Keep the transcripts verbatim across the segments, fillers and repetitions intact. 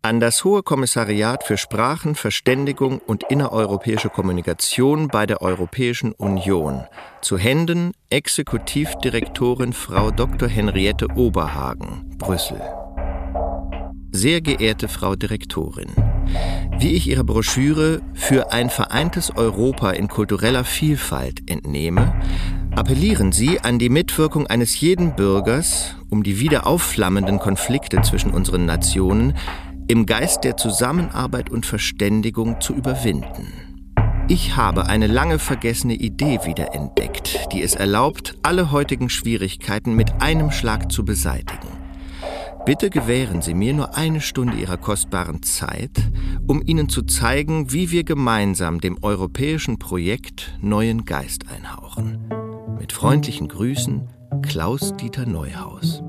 An das Hohe Kommissariat für Sprachen, Verständigung und innereuropäische Kommunikation bei der Europäischen Union. Zu Händen Exekutivdirektorin Frau Doktor Henriette Oberhagen, Brüssel. Sehr geehrte Frau Direktorin, wie ich Ihrer Broschüre »Für ein vereintes Europa in kultureller Vielfalt« entnehme, appellieren Sie an die Mitwirkung eines jeden Bürgers, um die wieder aufflammenden Konflikte zwischen unseren Nationen im Geist der Zusammenarbeit und Verständigung zu überwinden. Ich habe eine lange vergessene Idee wiederentdeckt, die es erlaubt, alle heutigen Schwierigkeiten mit einem Schlag zu beseitigen. Bitte gewähren Sie mir nur eine Stunde Ihrer kostbaren Zeit, um Ihnen zu zeigen, wie wir gemeinsam dem europäischen Projekt neuen Geist einhauchen. Mit freundlichen Grüßen, Klaus-Dieter Neuhaus.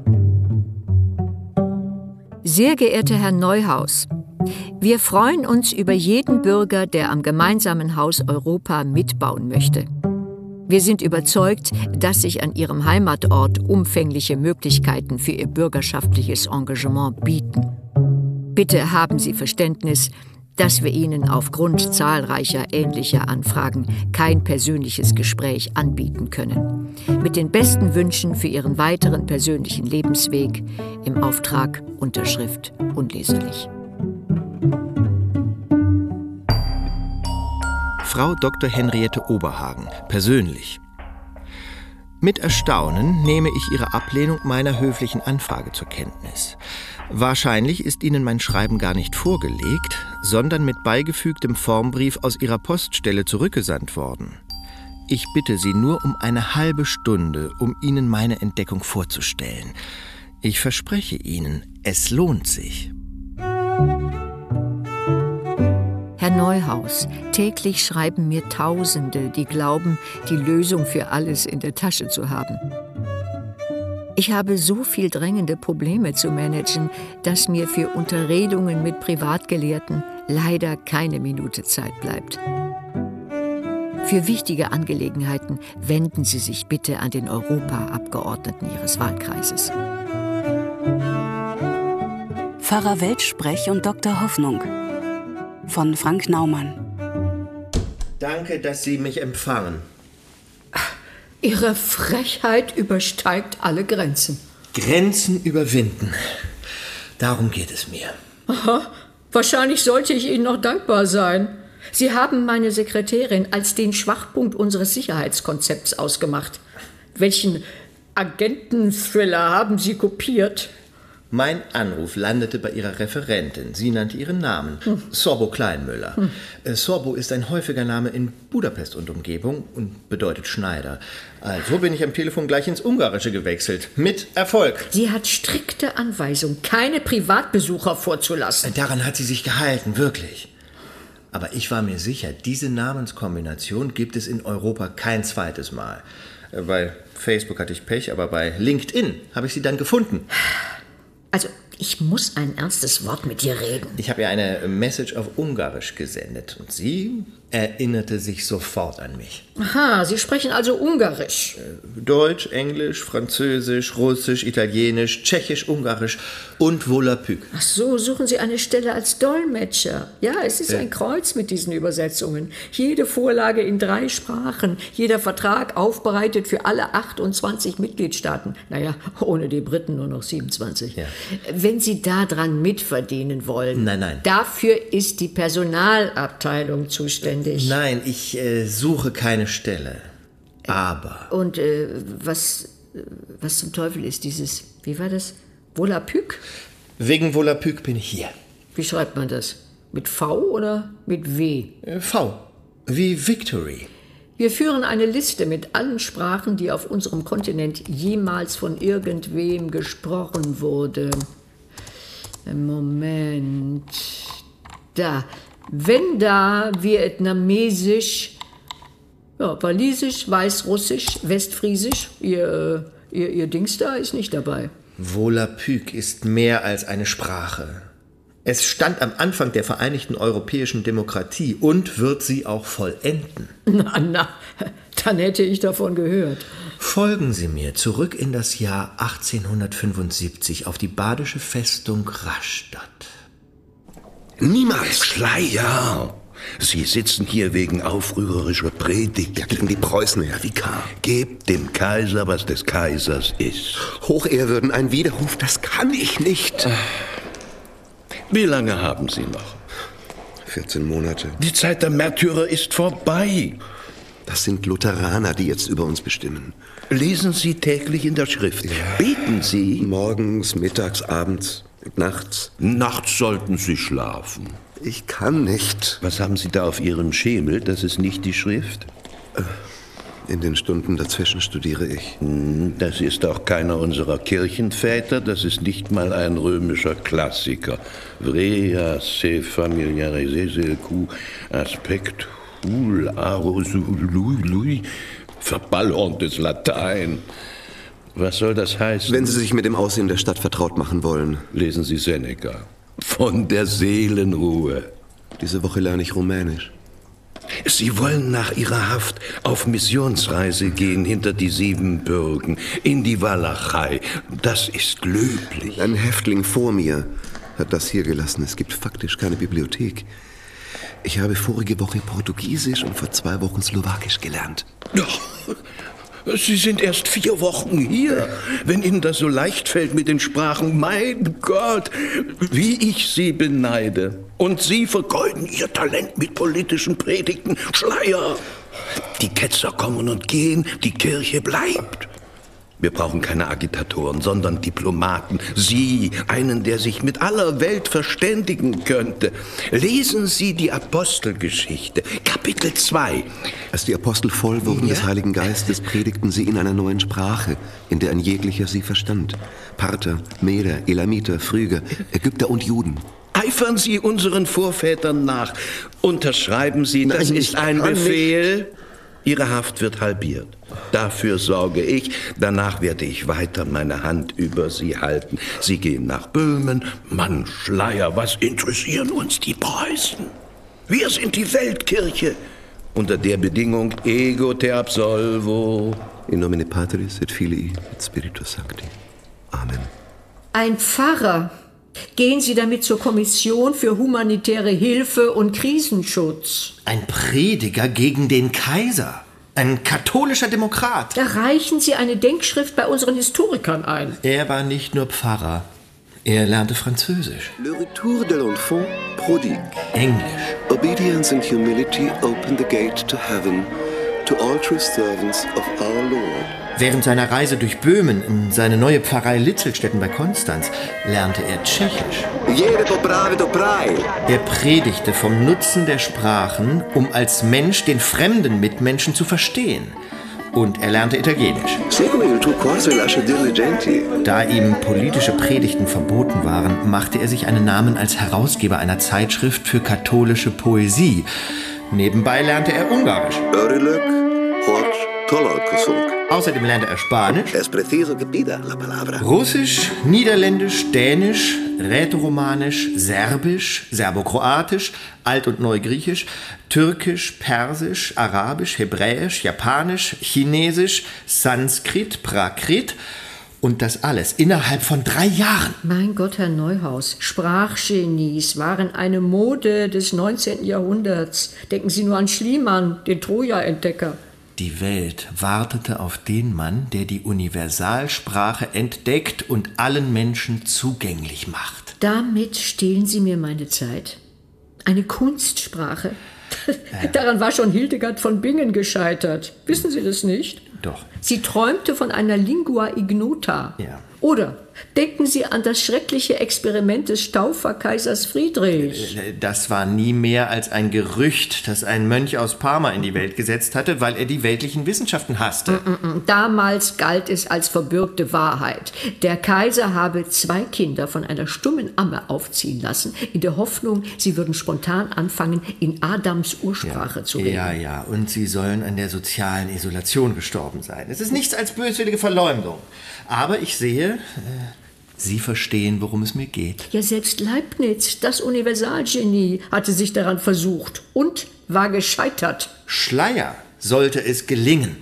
Sehr geehrter Herr Neuhaus, wir freuen uns über jeden Bürger, der am gemeinsamen Haus Europa mitbauen möchte. Wir sind überzeugt, dass sich an Ihrem Heimatort umfängliche Möglichkeiten für Ihr bürgerschaftliches Engagement bieten. Bitte haben Sie Verständnis, dass wir Ihnen aufgrund zahlreicher ähnlicher Anfragen kein persönliches Gespräch anbieten können. Mit den besten Wünschen für Ihren weiteren persönlichen Lebensweg, im Auftrag Unterschrift unleserlich. Frau Doktor Henriette Oberhagen, persönlich. Mit Erstaunen nehme ich Ihre Ablehnung meiner höflichen Anfrage zur Kenntnis. Wahrscheinlich ist Ihnen mein Schreiben gar nicht vorgelegt, sondern mit beigefügtem Formbrief aus Ihrer Poststelle zurückgesandt worden. Ich bitte Sie nur um eine halbe Stunde, um Ihnen meine Entdeckung vorzustellen. Ich verspreche Ihnen, es lohnt sich. Herr Neuhaus, täglich schreiben mir Tausende, die glauben, die Lösung für alles in der Tasche zu haben. Ich habe so viel drängende Probleme zu managen, dass mir für Unterredungen mit Privatgelehrten leider keine Minute Zeit bleibt. Für wichtige Angelegenheiten wenden Sie sich bitte an den Europaabgeordneten Ihres Wahlkreises. Pfarrer Weltsprech und Doktor Hoffnung von Frank Naumann. Danke, dass Sie mich empfangen. Ihre Frechheit übersteigt alle Grenzen. Grenzen überwinden. Darum geht es mir. Aha, wahrscheinlich sollte ich Ihnen noch dankbar sein. Sie haben meine Sekretärin als den Schwachpunkt unseres Sicherheitskonzepts ausgemacht. Welchen Agenten-Thriller haben Sie kopiert? Mein Anruf landete bei Ihrer Referentin. Sie nannte Ihren Namen. Hm. Sorbo Kleinmüller. Hm. Äh, Sorbo ist ein häufiger Name in Budapest und Umgebung und bedeutet Schneider. Also bin ich am Telefon gleich ins Ungarische gewechselt. Mit Erfolg. Sie hat strikte Anweisung, keine Privatbesucher vorzulassen. Daran hat sie sich gehalten, wirklich. Aber ich war mir sicher, diese Namenskombination gibt es in Europa kein zweites Mal. Bei Facebook hatte ich Pech, aber bei LinkedIn habe ich sie dann gefunden. Also, ich muss ein ernstes Wort mit dir reden. Ich habe ihr eine Message auf Ungarisch gesendet und sie erinnerte sich sofort an mich. Aha, Sie sprechen also Ungarisch. Deutsch, Englisch, Französisch, Russisch, Italienisch, Tschechisch, Ungarisch und Volapük. Ach so, suchen Sie eine Stelle als Dolmetscher. Ja, es ist äh. ein Kreuz mit diesen Übersetzungen. Jede Vorlage in drei Sprachen, jeder Vertrag aufbereitet für alle achtundzwanzig Mitgliedstaaten. Naja, ohne die Briten nur noch siebenundzwanzig. Ja. Wenn Sie daran mitverdienen wollen, nein, nein. dafür ist die Personalabteilung zuständig. Nein, ich äh, suche keine Stelle. Aber... Und äh, was, was zum Teufel ist dieses, wie war das? Volapük? Wegen Volapük bin ich hier. Wie schreibt man das? Mit V oder mit W? Äh, V. Wie Victory. Wir führen eine Liste mit allen Sprachen, die auf unserem Kontinent jemals von irgendwem gesprochen wurde. Moment. Da. Wenn da Vietnamesisch, ja, Walisisch, Weißrussisch, Westfriesisch, ihr, ihr, ihr Dings da ist nicht dabei. Volapük ist mehr als eine Sprache. Es stand am Anfang der Vereinigten Europäischen Demokratie und wird sie auch vollenden. Na, na, dann hätte ich davon gehört. Folgen Sie mir zurück in das Jahr achtzehnhundertfünfundsiebzig auf die badische Festung Rastatt. Niemals. Schleier. Sie sitzen hier wegen aufrührerischer Predigt. Ja, gegen die Preußen, Herr Vikar. Gebt dem Kaiser, was des Kaisers ist. Hochehrwürden, ein Widerruf, das kann ich nicht. Wie lange haben Sie noch? vierzehn Monate. Die Zeit der Märtyrer ist vorbei. Das sind Lutheraner, die jetzt über uns bestimmen. Lesen Sie täglich in der Schrift. Ja. Beten Sie. Morgens, mittags, abends und nachts. Nachts sollten Sie schlafen. Ich kann nicht. Was haben Sie da auf Ihrem Schemel? Das ist nicht die Schrift? In den Stunden dazwischen studiere ich. Das ist auch keiner unserer Kirchenväter. Das ist nicht mal ein römischer Klassiker. Vrea se familiarise se cu aspect hul arus lui lui. Verballhorntes Latein. Was soll das heißen? Wenn Sie sich mit dem Aussehen der Stadt vertraut machen wollen. Lesen Sie Seneca. Von der Seelenruhe. Diese Woche lerne ich Rumänisch. Sie wollen nach Ihrer Haft auf Missionsreise gehen hinter die Siebenbürgen, in die Walachei. Das ist löblich. Ein Häftling vor mir hat das hier gelassen. Es gibt faktisch keine Bibliothek. Ich habe vorige Woche Portugiesisch und vor zwei Wochen Slowakisch gelernt. Doch. Sie sind erst vier Wochen hier. Wenn Ihnen das so leicht fällt mit den Sprachen, mein Gott, wie ich Sie beneide. Und Sie vergeuden Ihr Talent mit politischen Predigten. Schleier. Die Ketzer kommen und gehen, die Kirche bleibt. Wir brauchen keine Agitatoren, sondern Diplomaten. Sie, einen, der sich mit aller Welt verständigen könnte. Lesen Sie die Apostelgeschichte, Kapitel zwei. Als die Apostel voll wurden Ja? des Heiligen Geistes, predigten sie in einer neuen Sprache, in der ein jeglicher sie verstand. Parther, Meder, Elamiter, Phryger, Ägypter und Juden. Eifern Sie unseren Vorvätern nach. Unterschreiben Sie, das Nein, ist ich ein kann Befehl. Ihre Haft wird halbiert. Dafür sorge ich. Danach werde ich weiter meine Hand über Sie halten. Sie gehen nach Böhmen. Mann, Schleier, was interessieren uns die Preußen? Wir sind die Weltkirche. Unter der Bedingung ego te absolvo. In nomine Patris et Filii et Spiritus Sancti. Amen. Ein Pfarrer. Gehen Sie damit zur Kommission für humanitäre Hilfe und Krisenschutz. Ein Prediger gegen den Kaiser. Ein katholischer Demokrat. Da reichen Sie eine Denkschrift bei unseren Historikern ein. Er war nicht nur Pfarrer. Er lernte Französisch, Le retour de l'enfant prodigue. Englisch. Obedience and humility open the gate to heaven to all true servants of our Lord. Während seiner Reise durch Böhmen in seine neue Pfarrei Litzelstetten bei Konstanz lernte er Tschechisch. Jede popravi do praj. Er predigte vom Nutzen der Sprachen, um als Mensch den fremden Mitmenschen zu verstehen. Und er lernte Italienisch. Segui il tuo corso e lascia diligenti. Da ihm politische Predigten verboten waren, machte er sich einen Namen als Herausgeber einer Zeitschrift für katholische Poesie. Nebenbei lernte er Ungarisch. Örilök, Horch, Tololkosunk. Außerdem lernte er Spanisch, Es preciso que pida la palabra. Russisch, Niederländisch, Dänisch, Rätoromanisch, Serbisch, Serbokroatisch, Alt- und Neugriechisch, Türkisch, Persisch, Arabisch, Hebräisch, Japanisch, Chinesisch, Sanskrit, Prakrit und das alles innerhalb von drei Jahren. Mein Gott, Herr Neuhaus, Sprachgenies waren eine Mode des neunzehnten Jahrhunderts. Denken Sie nur an Schliemann, den Troja-Entdecker. Die Welt wartete auf den Mann, der die Universalsprache entdeckt und allen Menschen zugänglich macht. Damit stehlen Sie mir meine Zeit. Eine Kunstsprache. Daran war schon Hildegard von Bingen gescheitert. Wissen Sie das nicht? Doch. Sie träumte von einer Lingua ignota. Ja. Oder denken Sie an das schreckliche Experiment des Stauferkaisers Friedrich. Das war nie mehr als ein Gerücht, das ein Mönch aus Parma in die Welt gesetzt hatte, weil er die weltlichen Wissenschaften hasste. Damals galt es als verbürgte Wahrheit. Der Kaiser habe zwei Kinder von einer stummen Amme aufziehen lassen, in der Hoffnung, sie würden spontan anfangen, in Adams Ursprache zu reden. Ja, ja, und sie sollen an der sozialen Isolation gestorben sein. Es ist nichts als böswillige Verleumdung. Aber ich sehe, äh, Sie verstehen, worum es mir geht. Ja, selbst Leibniz, das Universalgenie, hatte sich daran versucht und war gescheitert. Schleier sollte es gelingen.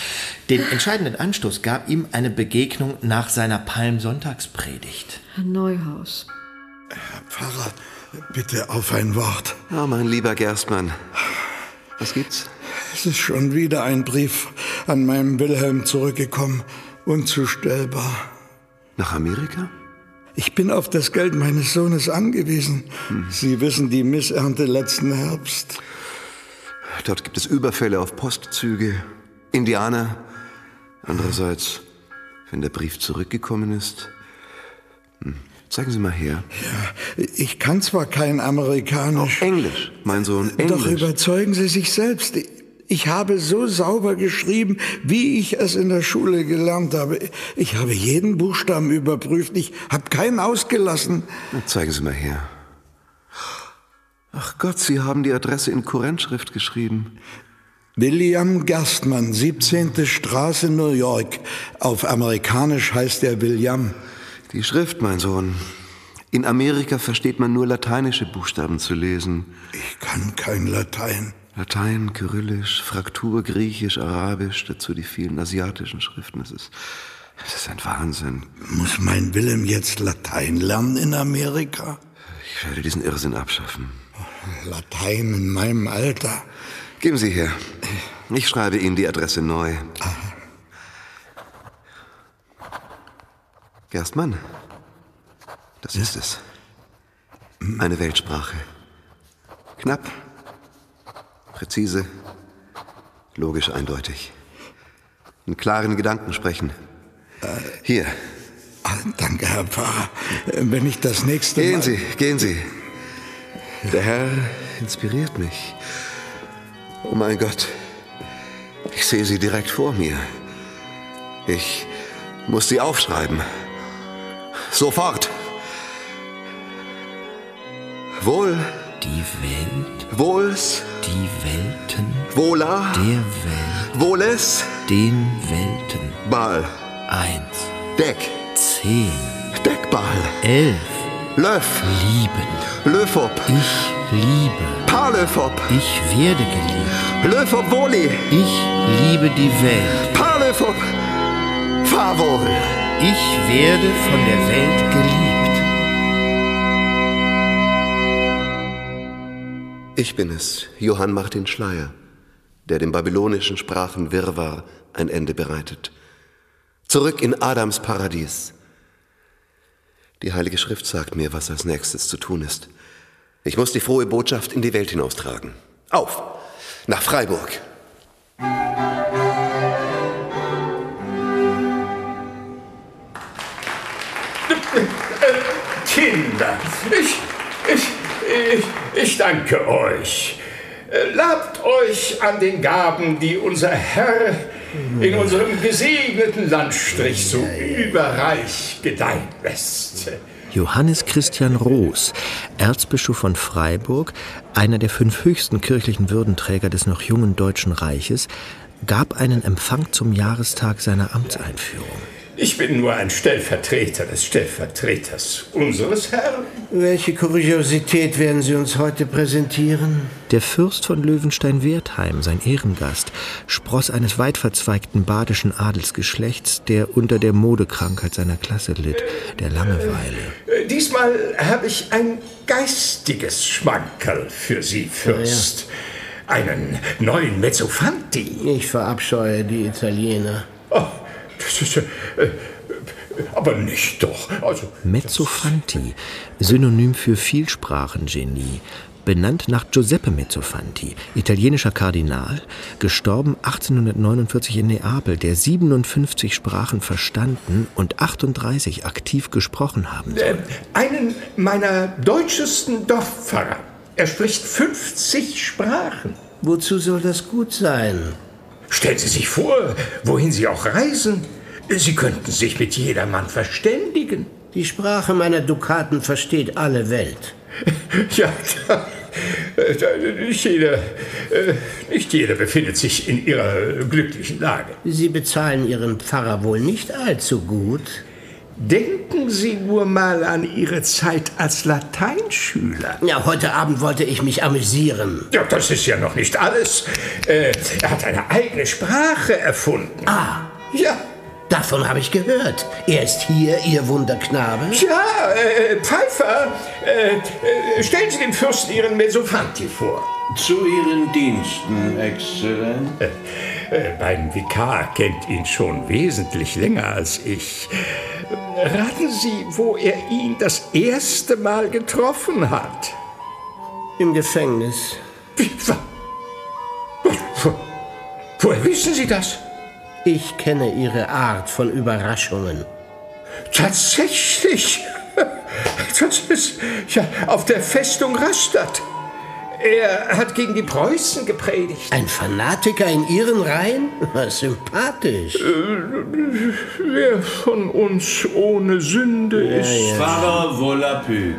Den entscheidenden Anstoß gab ihm eine Begegnung nach seiner Palmsonntagspredigt. Herr Neuhaus. Herr Pfarrer, Bitte auf ein Wort. Oh, mein lieber Gerstmann. Was gibt's? Es ist schon wieder ein Brief an meinen Wilhelm zurückgekommen. Unzustellbar. Nach Amerika? Ich bin auf das Geld meines Sohnes angewiesen. Hm. Sie wissen die Missernte letzten Herbst. Dort gibt es Überfälle auf Postzüge, Indianer. Andererseits, wenn der Brief zurückgekommen ist... Hm. Zeigen Sie mal her. Ja, ich kann zwar kein Amerikanisch. Auch Englisch, mein Sohn, Englisch. Doch überzeugen Sie sich selbst. Ich habe so sauber geschrieben, wie ich es in der Schule gelernt habe. Ich habe jeden Buchstaben überprüft. Ich habe keinen ausgelassen. Na, zeigen Sie mal her. Ach Gott, Sie haben die Adresse in Kurrentschrift geschrieben. William Gerstmann, siebzehnte Straße, New York. Auf Amerikanisch heißt er William. Die Schrift, mein Sohn. In Amerika versteht man nur lateinische Buchstaben zu lesen. Ich kann kein Latein. Latein, Kyrillisch, Fraktur, Griechisch, Arabisch, dazu die vielen asiatischen Schriften. Das ist, das ist ein Wahnsinn. Muss mein Wilhelm jetzt Latein lernen in Amerika? Ich werde diesen Irrsinn abschaffen. Latein in meinem Alter. Geben Sie her. Ich schreibe Ihnen die Adresse neu. Aha. Gerstmann, das ist es. Eine Weltsprache. Knapp, präzise, logisch eindeutig. In klaren Gedanken sprechen. Hier. Danke, Herr Pfarrer. Wenn ich das nächste Mal... Gehen Sie, gehen Sie. Der Herr inspiriert mich. Oh mein Gott, ich sehe Sie direkt vor mir. Ich muss sie aufschreiben. Sofort. Wohl. Die Welt. Wohls. Die Welten. Wohler. Der Welt. Wohles. Den Welten. Ball. Eins. Deck. Zehn. Deckball. Elf. Löff. Lieben. Löfop. Ich liebe. Paarlöfop. Ich werde geliebt. Löfop Woli. Ich liebe die Welt. Paarlöfop. Fahr wohl. Ich werde von der Welt geliebt. Ich bin es, Johann Martin Schleyer, der dem babylonischen Sprachenwirrwarr ein Ende bereitet. Zurück in Adams Paradies. Die Heilige Schrift sagt mir, was als nächstes zu tun ist. Ich muss die frohe Botschaft in die Welt hinaustragen. Auf, nach Freiburg. Kinder, ich, ich, ich, ich danke euch. Labt euch an den Gaben, die unser Herr in unserem gesegneten Landstrich so überreich gedeihen lässt. Johannes Christian Roos, Erzbischof von Freiburg, einer der fünf höchsten kirchlichen Würdenträger des noch jungen Deutschen Reiches, gab einen Empfang zum Jahrestag seiner Amtseinführung. Ich bin nur ein Stellvertreter des Stellvertreters unseres Herrn. Welche Kuriosität werden Sie uns heute präsentieren? Der Fürst von Löwenstein-Wertheim, sein Ehrengast, Spross eines weitverzweigten badischen Adelsgeschlechts, der unter der Modekrankheit seiner Klasse litt, der Langeweile. Äh, diesmal habe ich ein geistiges Schmankerl für Sie, Fürst. Ja, ja. Einen neuen Mezzofanti. Ich verabscheue die Italiener. Oh. Das ist, äh, aber nicht doch. Also, Mezzofanti, Synonym für Vielsprachengenie, benannt nach Giuseppe Mezzofanti, italienischer Kardinal, gestorben achtzehnhundertneunundvierzig in Neapel, der siebenundfünfzig Sprachen verstanden und achtunddreißig aktiv gesprochen haben soll. Äh, einen meiner deutschesten Dorfpfarrer. Er spricht fünfzig Sprachen. Wozu soll das gut sein? Stellen Sie sich vor, wohin Sie auch reisen. Sie könnten sich mit jedermann verständigen. Die Sprache meiner Dukaten versteht alle Welt. Ja, da, da, nicht, jeder, nicht jeder befindet sich in ihrer glücklichen Lage. Sie bezahlen Ihren Pfarrer wohl nicht allzu gut. Denken Sie nur mal an Ihre Zeit als Lateinschüler. Ja, heute Abend wollte ich mich amüsieren. Ja, das ist ja noch nicht alles. Äh, er hat eine eigene Sprache erfunden. Ah. Ja, Davon habe ich gehört. Er ist hier, Ihr Wunderknabe. Ja, äh, Pfeiffer, äh, äh, stellen Sie dem Fürsten Ihren Mezzofanti vor. Zu Ihren Diensten, Exzellenz. Äh, äh, mein Vikar kennt ihn schon wesentlich länger als ich. Raten Sie, wo er ihn das erste Mal getroffen hat. Im Gefängnis. Wie, wo, wo, woher wissen Sie das? Ich kenne Ihre Art von Überraschungen. Tatsächlich? Das ist ja auf der Festung Rastatt. Er hat gegen die Preußen gepredigt. Ein Fanatiker in Ihren Reihen? Sympathisch. Äh, wer von uns ohne Sünde ja, ist... Ja. Pfarrer Volapük.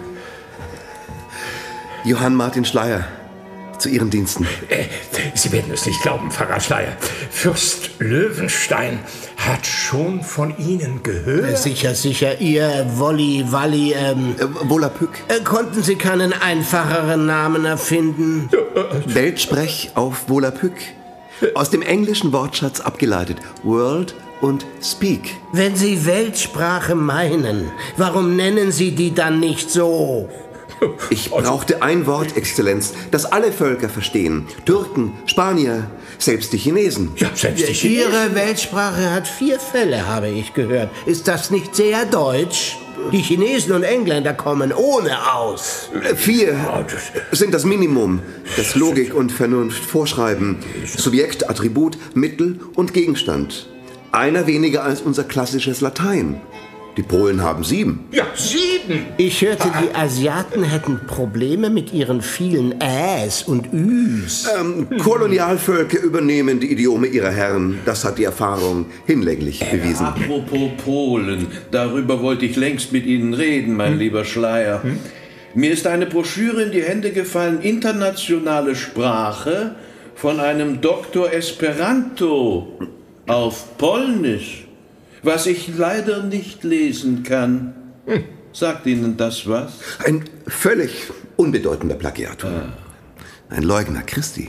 Johann Martin Schleyer, zu Ihren Diensten. Äh, Sie werden es nicht glauben, Pfarrer Schleyer. Fürst Löwenstein hat schon von Ihnen gehört. Äh, sicher, sicher. Ihr Wolli, Walli, ähm... Äh, Volapük. Äh, konnten Sie keinen einfacheren Namen erfinden? Weltsprech auf Volapük. Aus dem englischen Wortschatz abgeleitet. World und Speak. Wenn Sie Weltsprache meinen, warum nennen Sie die dann nicht so? Ich brauchte ein Wort, Exzellenz, das alle Völker verstehen. Türken, Spanier, selbst die Chinesen. Ja, selbst die Chinesen. Ihre Weltsprache hat vier Fälle, habe ich gehört. Ist das nicht sehr deutsch? Die Chinesen und Engländer kommen ohne aus. Vier sind das Minimum, das Logik und Vernunft vorschreiben. Subjekt, Attribut, Mittel und Gegenstand. Einer weniger als unser klassisches Latein. Die Polen haben sieben. Ja, sieben! Ich hörte, die Asiaten hätten Probleme mit ihren vielen Äs und Üs. Ähm, Kolonialvölker übernehmen die Idiome ihrer Herren. Das hat die Erfahrung hinlänglich bewiesen. Apropos Polen, darüber wollte ich längst mit Ihnen reden, mein hm? lieber Schleyer. Hm? Mir ist eine Broschüre in die Hände gefallen, internationale Sprache von einem Doktor Esperanto auf Polnisch. Was ich leider nicht lesen kann. Hm. Sagt Ihnen das was? Ein völlig unbedeutender Plagiator. Ah. Ein Leugner Christi.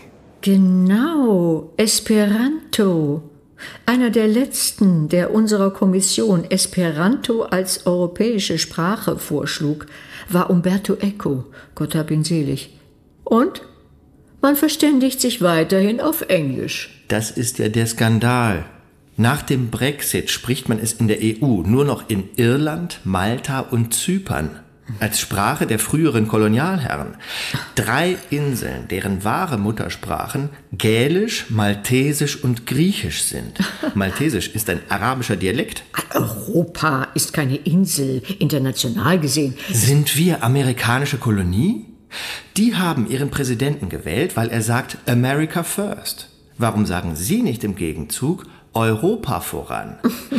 Genau, Esperanto. Einer der letzten, der unserer Kommission Esperanto als europäische Sprache vorschlug, war Umberto Eco, Gott hab ihn selig. Und man verständigt sich weiterhin auf Englisch. Das ist ja der Skandal. Nach dem Brexit spricht man es in der E U nur noch in Irland, Malta und Zypern als Sprache der früheren Kolonialherren. Drei Inseln, deren wahre Muttersprachen Gälisch, Maltesisch und Griechisch sind. Maltesisch ist ein arabischer Dialekt. Europa ist keine Insel, international gesehen. Sind wir amerikanische Kolonie? Die haben ihren Präsidenten gewählt, weil er sagt America first. Warum sagen Sie nicht im Gegenzug Europa voran?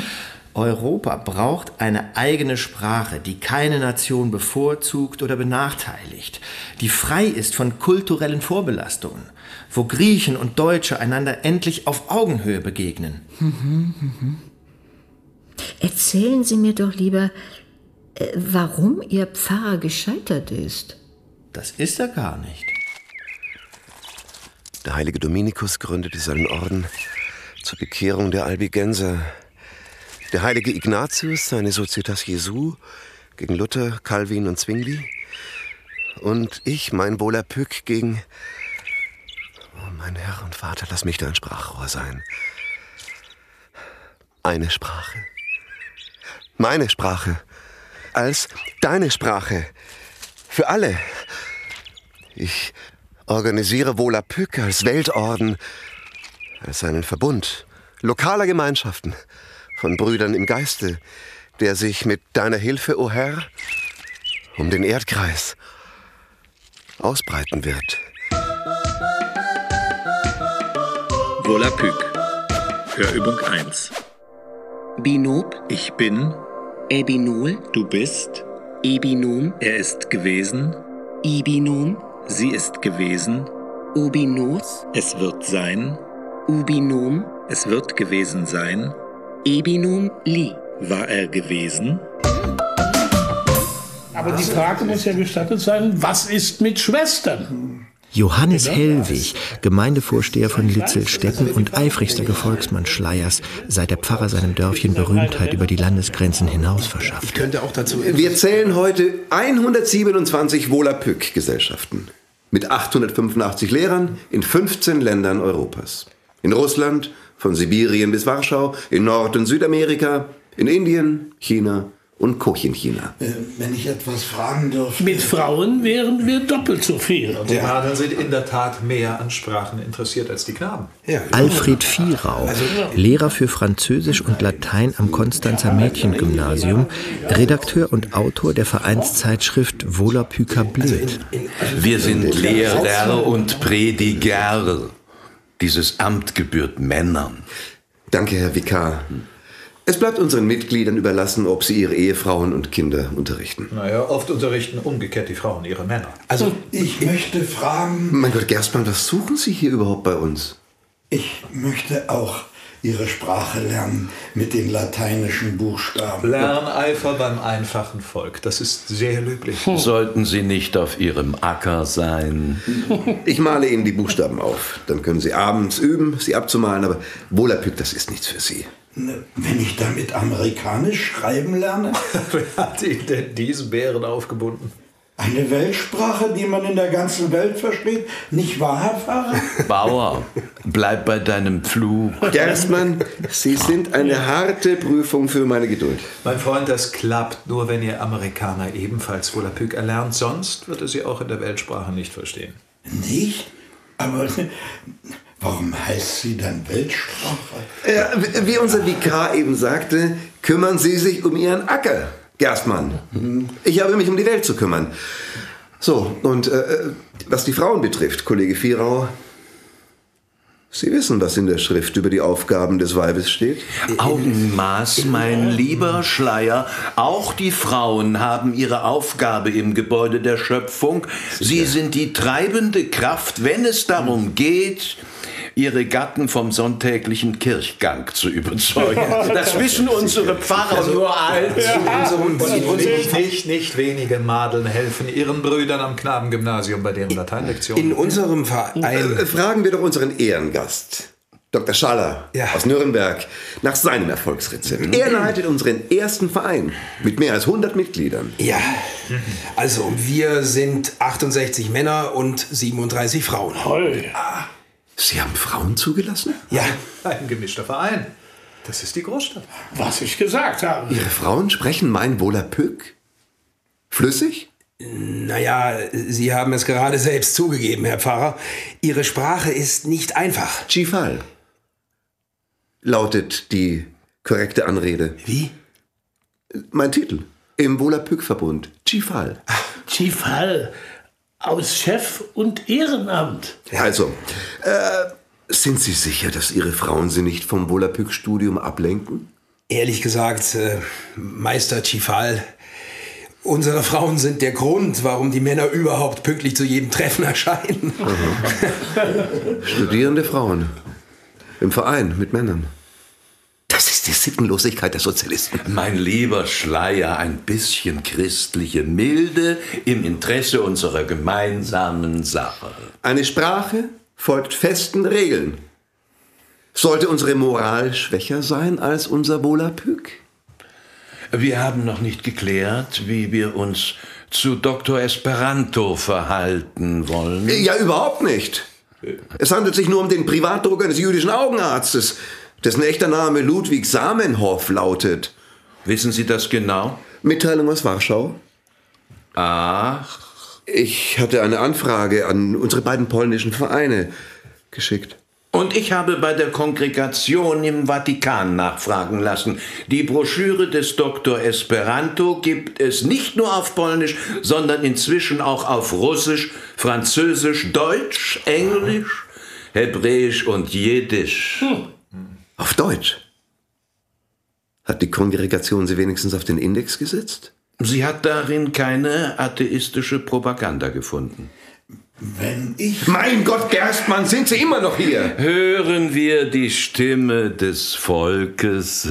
Europa braucht eine eigene Sprache, die keine Nation bevorzugt oder benachteiligt, die frei ist von kulturellen Vorbelastungen, wo Griechen und Deutsche einander endlich auf Augenhöhe begegnen. Mhm, mhm. Erzählen Sie mir doch lieber, äh, warum Ihr Pfarrer gescheitert ist. Das ist er gar nicht. Der heilige Dominikus gründete seinen Orden zur Bekehrung der Albigenser. Der heilige Ignatius seine Societas Jesu gegen Luther, Calvin und Zwingli. Und ich, mein Volapük, gegen... Oh, mein Herr und Vater, lass mich dein Sprachrohr sein. Eine Sprache. Meine Sprache. Als deine Sprache. Für alle. Ich organisiere Volapük als Weltorden, als einen Verbund lokaler Gemeinschaften von Brüdern im Geiste, der sich mit deiner Hilfe, o Herr, um den Erdkreis ausbreiten wird. Volapük. Hörübung eins. Binob. Ich bin. Ebinol. Du bist. Ebinom. Er ist gewesen. Ibinom. Sie ist gewesen. Ubinos. Es wird sein. Ubinom. Es wird gewesen sein. Ebinom li. War er gewesen? Aber die Frage muss ja gestattet sein, was ist mit Schwestern? Johannes Hellwig, Gemeindevorsteher von Litzelstetten und eifrigster Gefolgsmann Schleyers, seit der Pfarrer seinem Dörfchen Berühmtheit über die Landesgrenzen hinaus verschafft. Könnte auch dazu Wir zählen heute hundertsiebenundzwanzig Volapük-Gesellschaften mit achthundertfünfundachtzig Lehrern in fünfzehn Ländern Europas. In Russland, von Sibirien bis Warschau, in Nord- und Südamerika, in Indien, China und Cochinchina. Wenn ich etwas fragen dürfte. Mit Frauen wären wir doppelt so viel. Und die Mädel sind in der Tat mehr an Sprachen interessiert als die Knaben. Ja. Alfred Vierau, Lehrer für Französisch und Latein am Konstanzer Mädchengymnasium, Redakteur und Autor der Vereinszeitschrift Volapüker Blöd. Wir sind Lehrer und Prediger. Dieses Amt gebührt Männern. Danke, Herr Vikar. Es bleibt unseren Mitgliedern überlassen, ob sie ihre Ehefrauen und Kinder unterrichten. Naja, oft unterrichten umgekehrt die Frauen ihre Männer. Also, ich möchte fragen... Mein Gott, Gerstmann, was suchen Sie hier überhaupt bei uns? Ich möchte auch Ihre Sprache lernen mit den lateinischen Buchstaben. Lerneifer beim einfachen Volk, das ist sehr löblich. Sollten Sie nicht auf Ihrem Acker sein? Ich male Ihnen die Buchstaben auf. Dann können Sie abends üben, sie abzumalen, aber Volapük, das ist nichts für Sie. Wenn ich damit amerikanisch schreiben lerne? Wer hat Ihnen denn diesen Bären aufgebunden? Eine Weltsprache, die man in der ganzen Welt versteht? Nicht wahr, Herr Pfarrer? Bauer, bleib bei deinem Pflug. Gerstmann, Sie sind eine harte Prüfung für meine Geduld. Mein Freund, das klappt nur, wenn Ihr Amerikaner ebenfalls Volapük erlernt. Sonst wird er Sie auch in der Weltsprache nicht verstehen. Nicht? Aber... Warum heißt sie dann Weltsprache? Ja, wie unser Vikar eben sagte, kümmern Sie sich um Ihren Acker, Gerstmann. Ich habe mich um die Welt zu kümmern. So, und äh, was die Frauen betrifft, Kollege Vierau, Sie wissen, was in der Schrift über die Aufgaben des Weibes steht? Augenmaß, mein lieber Schleyer. Auch die Frauen haben ihre Aufgabe im Gebäude der Schöpfung. Sie sind die treibende Kraft, wenn es darum geht, ihre Gatten vom sonntäglichen Kirchgang zu überzeugen. Das wissen unsere Pfarrer also, nur allzu. Ja. Und, und, und nicht, nicht wenige Madeln helfen ihren Brüdern am Knabengymnasium bei deren Lateinlektionen. In unserem Verein... Äh, fragen wir doch unseren Ehrengast, Doktor Schaller ja. aus Nürnberg, nach seinem Erfolgsrezept. Er leitet unseren ersten Verein mit mehr als hundert Mitgliedern. Ja, also wir sind achtundsechzig Männer und siebenunddreißig Frauen. Toll. Ah. Sie haben Frauen zugelassen? Ja, ein gemischter Verein. Das ist die Großstadt. Was ich gesagt habe. Ihre Frauen sprechen mein Volapük? Flüssig? Naja, Sie haben es gerade selbst zugegeben, Herr Pfarrer. Ihre Sprache ist nicht einfach. Tschifal lautet die korrekte Anrede. Wie? Mein Titel im Volapük-Verbund. Tschifal. Tschifal. Aus Chef und Ehrenamt. Also, äh, sind Sie sicher, dass Ihre Frauen Sie nicht vom Volapük-Studium ablenken? Ehrlich gesagt, äh, Meister Tschifal, unsere Frauen sind der Grund, warum die Männer überhaupt pünktlich zu jedem Treffen erscheinen. Studierende Frauen. Im Verein mit Männern. Das ist die Sittenlosigkeit der Sozialisten. Mein lieber Schleyer, ein bisschen christliche Milde im Interesse unserer gemeinsamen Sache. Eine Sprache folgt festen Regeln. Sollte unsere Moral schwächer sein als unser Volapük? Wir haben noch nicht geklärt, wie wir uns zu Doktor Esperanto verhalten wollen. Ja, überhaupt nicht. Es handelt sich nur um den Privatdrucker eines jüdischen Augenarztes, dessen echter Name Ludwig Samenhoff lautet. Wissen Sie das genau? Mitteilung aus Warschau. Ach. Ich hatte eine Anfrage an unsere beiden polnischen Vereine geschickt. Und ich habe bei der Kongregation im Vatikan nachfragen lassen. Die Broschüre des Doktor Esperanto gibt es nicht nur auf Polnisch, sondern inzwischen auch auf Russisch, Französisch, Deutsch, Englisch, Hebräisch und Jiddisch. Hm. Auf Deutsch? Hat die Kongregation Sie wenigstens auf den Index gesetzt? Sie hat darin keine atheistische Propaganda gefunden. Wenn ich... Mein Gott, Gerstmann, sind Sie immer noch hier? Hören wir die Stimme des Volkes.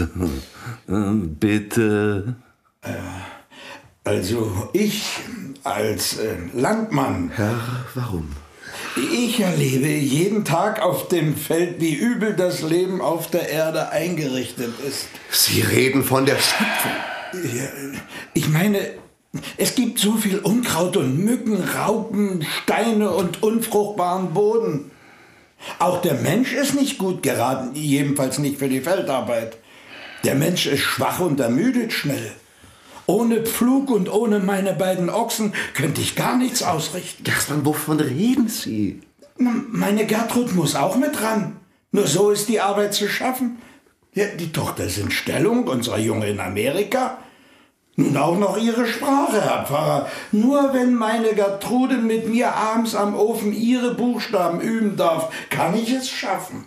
Bitte. Äh, also ich als äh, Landmann... Herr, warum? Ich erlebe jeden Tag auf dem Feld, wie übel das Leben auf der Erde eingerichtet ist. Sie reden von der Schöpfung. Ja, ich meine, es gibt so viel Unkraut und Mücken, Raupen, Steine und unfruchtbaren Boden. Auch der Mensch ist nicht gut geraten, jedenfalls nicht für die Feldarbeit. Der Mensch ist schwach und ermüdet schnell. Ohne Pflug und ohne meine beiden Ochsen könnte ich gar nichts ausrichten. Gaspar, wovon reden Sie? Meine Gertrud muss auch mit ran. Nur so ist die Arbeit zu schaffen. Ja, die Tochter ist in Stellung, unser Junge in Amerika. Nun auch noch ihre Sprache, Herr Pfarrer. Nur wenn meine Gertrude mit mir abends am Ofen ihre Buchstaben üben darf, kann ich es schaffen.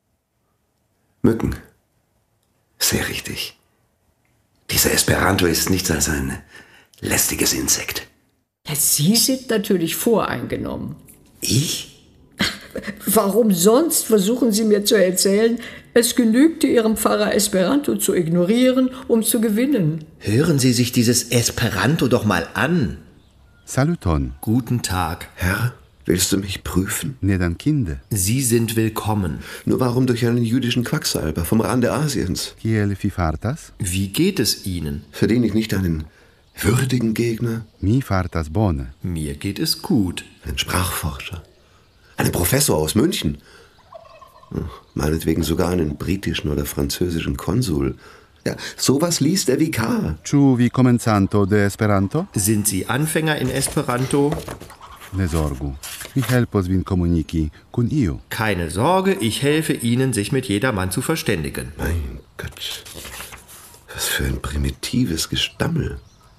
Mücken. Sehr richtig. Dieser Esperanto ist nichts als ein lästiges Insekt. Ja, Sie sind natürlich voreingenommen. Ich? Warum sonst, versuchen Sie mir zu erzählen, es genügte Ihrem Pfarrer Esperanto zu ignorieren, um zu gewinnen. Hören Sie sich dieses Esperanto doch mal an. Saluton. Guten Tag. Herr, willst du mich prüfen? Nedankinde. Sie sind willkommen. Nur warum durch einen jüdischen Quacksalber vom Rande Asiens? Kiel fi fartas? Wie geht es Ihnen? Verdiene ich nicht einen würdigen Gegner? Mi fartas bone. Mir geht es gut. Ein Sprachforscher. Ein Professor aus München. Meinetwegen sogar einen britischen oder französischen Konsul. Ja, sowas liest der Vikar. Ĉu vi komencanto de Esperanto? Sind Sie Anfänger in Esperanto? Ne sorgu. Mi helpos vin komuniki kun iu. Keine Sorge, ich helfe Ihnen, sich mit jedermann zu verständigen. Mein Gott, was für ein primitives Gestammel.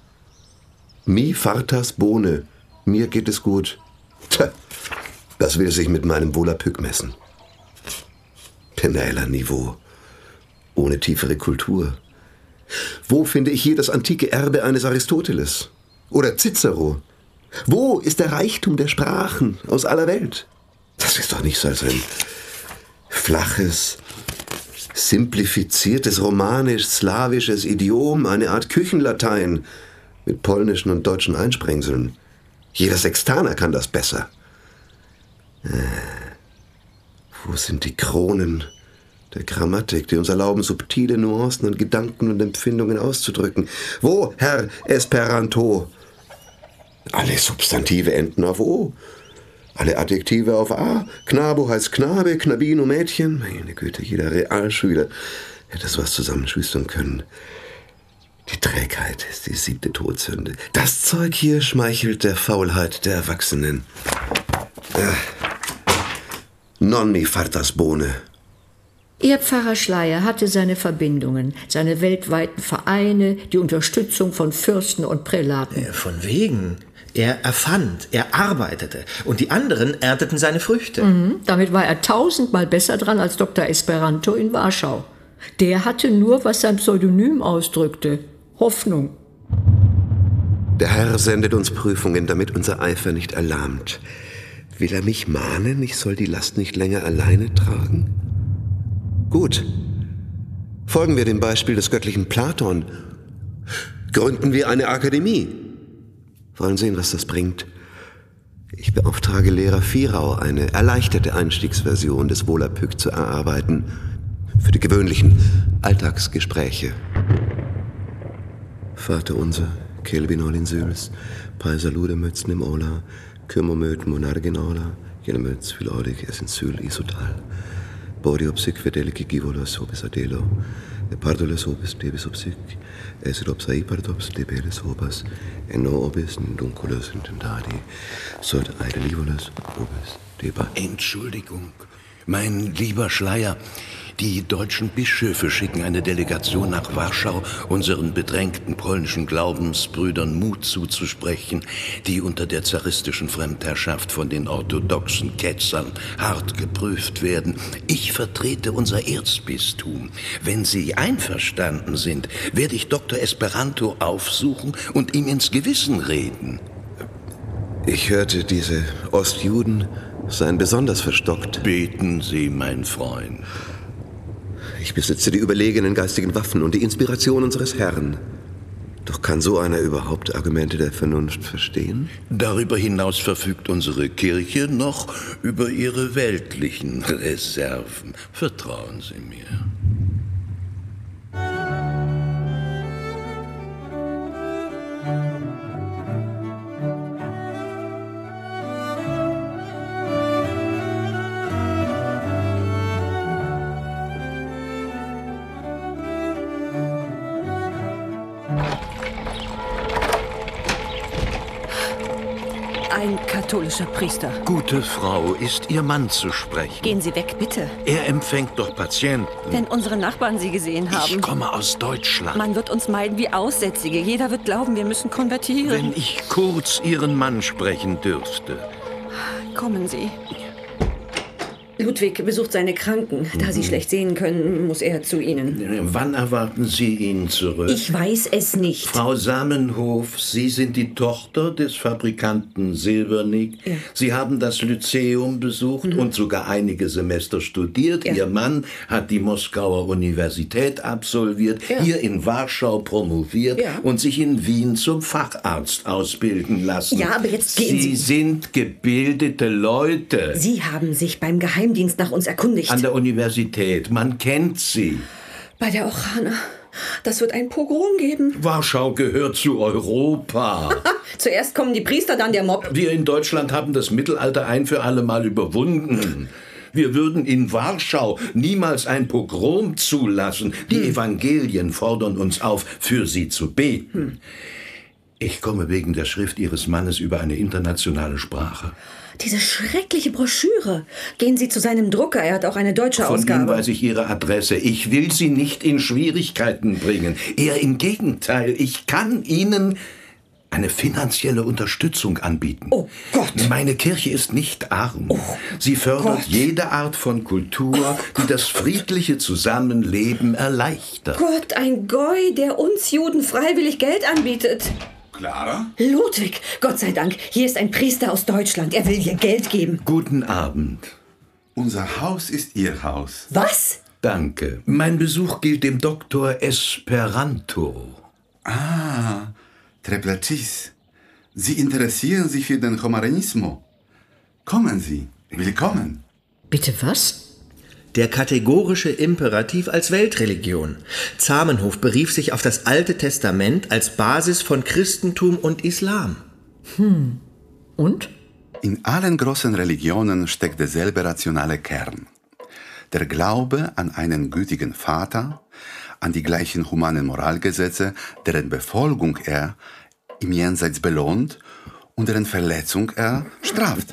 Mi fartas bone, mir geht es gut. Tja, das will sich mit meinem Volapük messen. Penäler Niveau, ohne tiefere Kultur. Wo finde ich hier das antike Erbe eines Aristoteles? Oder Cicero? Wo ist der Reichtum der Sprachen aus aller Welt? Das ist doch nichts als ein flaches, simplifiziertes, romanisch-slawisches Idiom, eine Art Küchenlatein mit polnischen und deutschen Einsprengseln. Jeder Sextaner kann das besser. Äh, wo sind die Kronen der Grammatik, die uns erlauben, subtile Nuancen und Gedanken und Empfindungen auszudrücken? Wo, Herr Esperanto? Alle Substantive enden auf O, alle Adjektive auf A. Knabo heißt Knabe, Knabino Mädchen. Meine Güte, jeder Realschüler hätte sowas zusammenschustern können. Die Trägheit ist die siebte Todsünde. Das Zeug hier schmeichelt der Faulheit der Erwachsenen. Äh, non mi fartas bone. Ihr Pfarrer Schleyer hatte seine Verbindungen, seine weltweiten Vereine, die Unterstützung von Fürsten und Prälaten. Von wegen. Er erfand, er arbeitete und die anderen ernteten seine Früchte. Mhm, damit war er tausendmal besser dran als Doktor Esperanto in Warschau. Der hatte nur, was sein Pseudonym ausdrückte: Hoffnung. Der Herr sendet uns Prüfungen, damit unser Eifer nicht erlahmt. Will er mich mahnen, ich soll die Last nicht länger alleine tragen? Gut. Folgen wir dem Beispiel des göttlichen Platon. Gründen wir eine Akademie. Wollen sehen, was das bringt. Ich beauftrage Lehrer Vierau, eine erleichterte Einstiegsversion des Volapük zu erarbeiten. Für die gewöhnlichen Alltagsgespräche. Vater unser, Kelbinolin Syls, Paisalude Mützen im Ola, Kümmermöt Monargin Ola, Jenemöts Philordik Essen Syl Isotal, Boriopsik Vedeliki Givolos Obis Adelo, Epardoles Obis Debis Opsik, Esidops Aipardops Debeles Obas, Enno Obis Ndunculos Intendadi, Sod Eidelivolos Obis Deba. Entschuldigung, mein lieber Schleyer. Die deutschen Bischöfe schicken eine Delegation nach Warschau, unseren bedrängten polnischen Glaubensbrüdern Mut zuzusprechen, die unter der zaristischen Fremdherrschaft von den orthodoxen Ketzern hart geprüft werden. Ich vertrete unser Erzbistum. Wenn Sie einverstanden sind, werde ich Doktor Esperanto aufsuchen und ihm ins Gewissen reden. Ich hörte, diese Ostjuden seien besonders verstockt. Beten Sie, mein Freund. Ich besitze die überlegenen geistigen Waffen und die Inspiration unseres Herrn. Doch kann so einer überhaupt Argumente der Vernunft verstehen? Darüber hinaus verfügt unsere Kirche noch über ihre weltlichen Reserven. Vertrauen Sie mir. Ein katholischer Priester. Gute Frau, ist Ihr Mann zu sprechen? Gehen Sie weg, bitte. Er empfängt doch Patienten. Wenn unsere Nachbarn Sie gesehen haben. Ich komme aus Deutschland. Man wird uns meiden wie Aussätzige. Jeder wird glauben, wir müssen konvertieren. Wenn ich kurz Ihren Mann sprechen dürfte. Kommen Sie. Ludwig besucht seine Kranken. Da sie schlecht sehen können, muss er zu ihnen. Wann erwarten Sie ihn zurück? Ich weiß es nicht. Frau Samenhof, Sie sind die Tochter des Fabrikanten Silbernig. Ja. Sie haben das Lyzeum besucht mhm. und sogar einige Semester studiert. Ja. Ihr Mann hat die Moskauer Universität absolviert, ja. hier in Warschau promoviert ja. und sich in Wien zum Facharzt ausbilden lassen. Ja, aber jetzt gehen Sie... Sie sind gebildete Leute. Sie haben sich beim Geheimdienst nach uns erkundigt. An der Universität. Man kennt Sie. Bei der Ochana. Das wird ein Pogrom geben. Warschau gehört zu Europa. Zuerst kommen die Priester, dann der Mob. Wir in Deutschland haben das Mittelalter ein für alle Mal überwunden. Wir würden in Warschau niemals ein Pogrom zulassen. Die hm. Evangelien fordern uns auf, für sie zu beten. Hm. Ich komme wegen der Schrift Ihres Mannes über eine internationale Sprache. Diese schreckliche Broschüre. Gehen Sie zu seinem Drucker, er hat auch eine deutsche Von Ausgabe. Von ihm weiß ich Ihre Adresse. Ich will Sie nicht in Schwierigkeiten bringen. Eher im Gegenteil. Ich kann Ihnen eine finanzielle Unterstützung anbieten. Oh Gott! Meine Kirche ist nicht arm. Oh Sie fördert Gott. jede Art von Kultur, die das friedliche Zusammenleben erleichtert. Gott, ein Goi, der uns Juden freiwillig Geld anbietet. Clara? Ludwig, Gott sei Dank, hier ist ein Priester aus Deutschland. Er will dir Geld geben. Guten Abend. Unser Haus ist Ihr Haus. Was? Danke. Mein Besuch gilt dem Doktor Esperanto. Ah, Treplatis. Sie interessieren sich für den Homarenismo. Kommen Sie. Willkommen. Bitte was? Der kategorische Imperativ als Weltreligion. Zamenhof berief sich auf das Alte Testament als Basis von Christentum und Islam. Hm. Und? In allen großen Religionen steckt derselbe rationale Kern. Der Glaube an einen gütigen Vater, an die gleichen humanen Moralgesetze, deren Befolgung er im Jenseits belohnt und deren Verletzung er straft.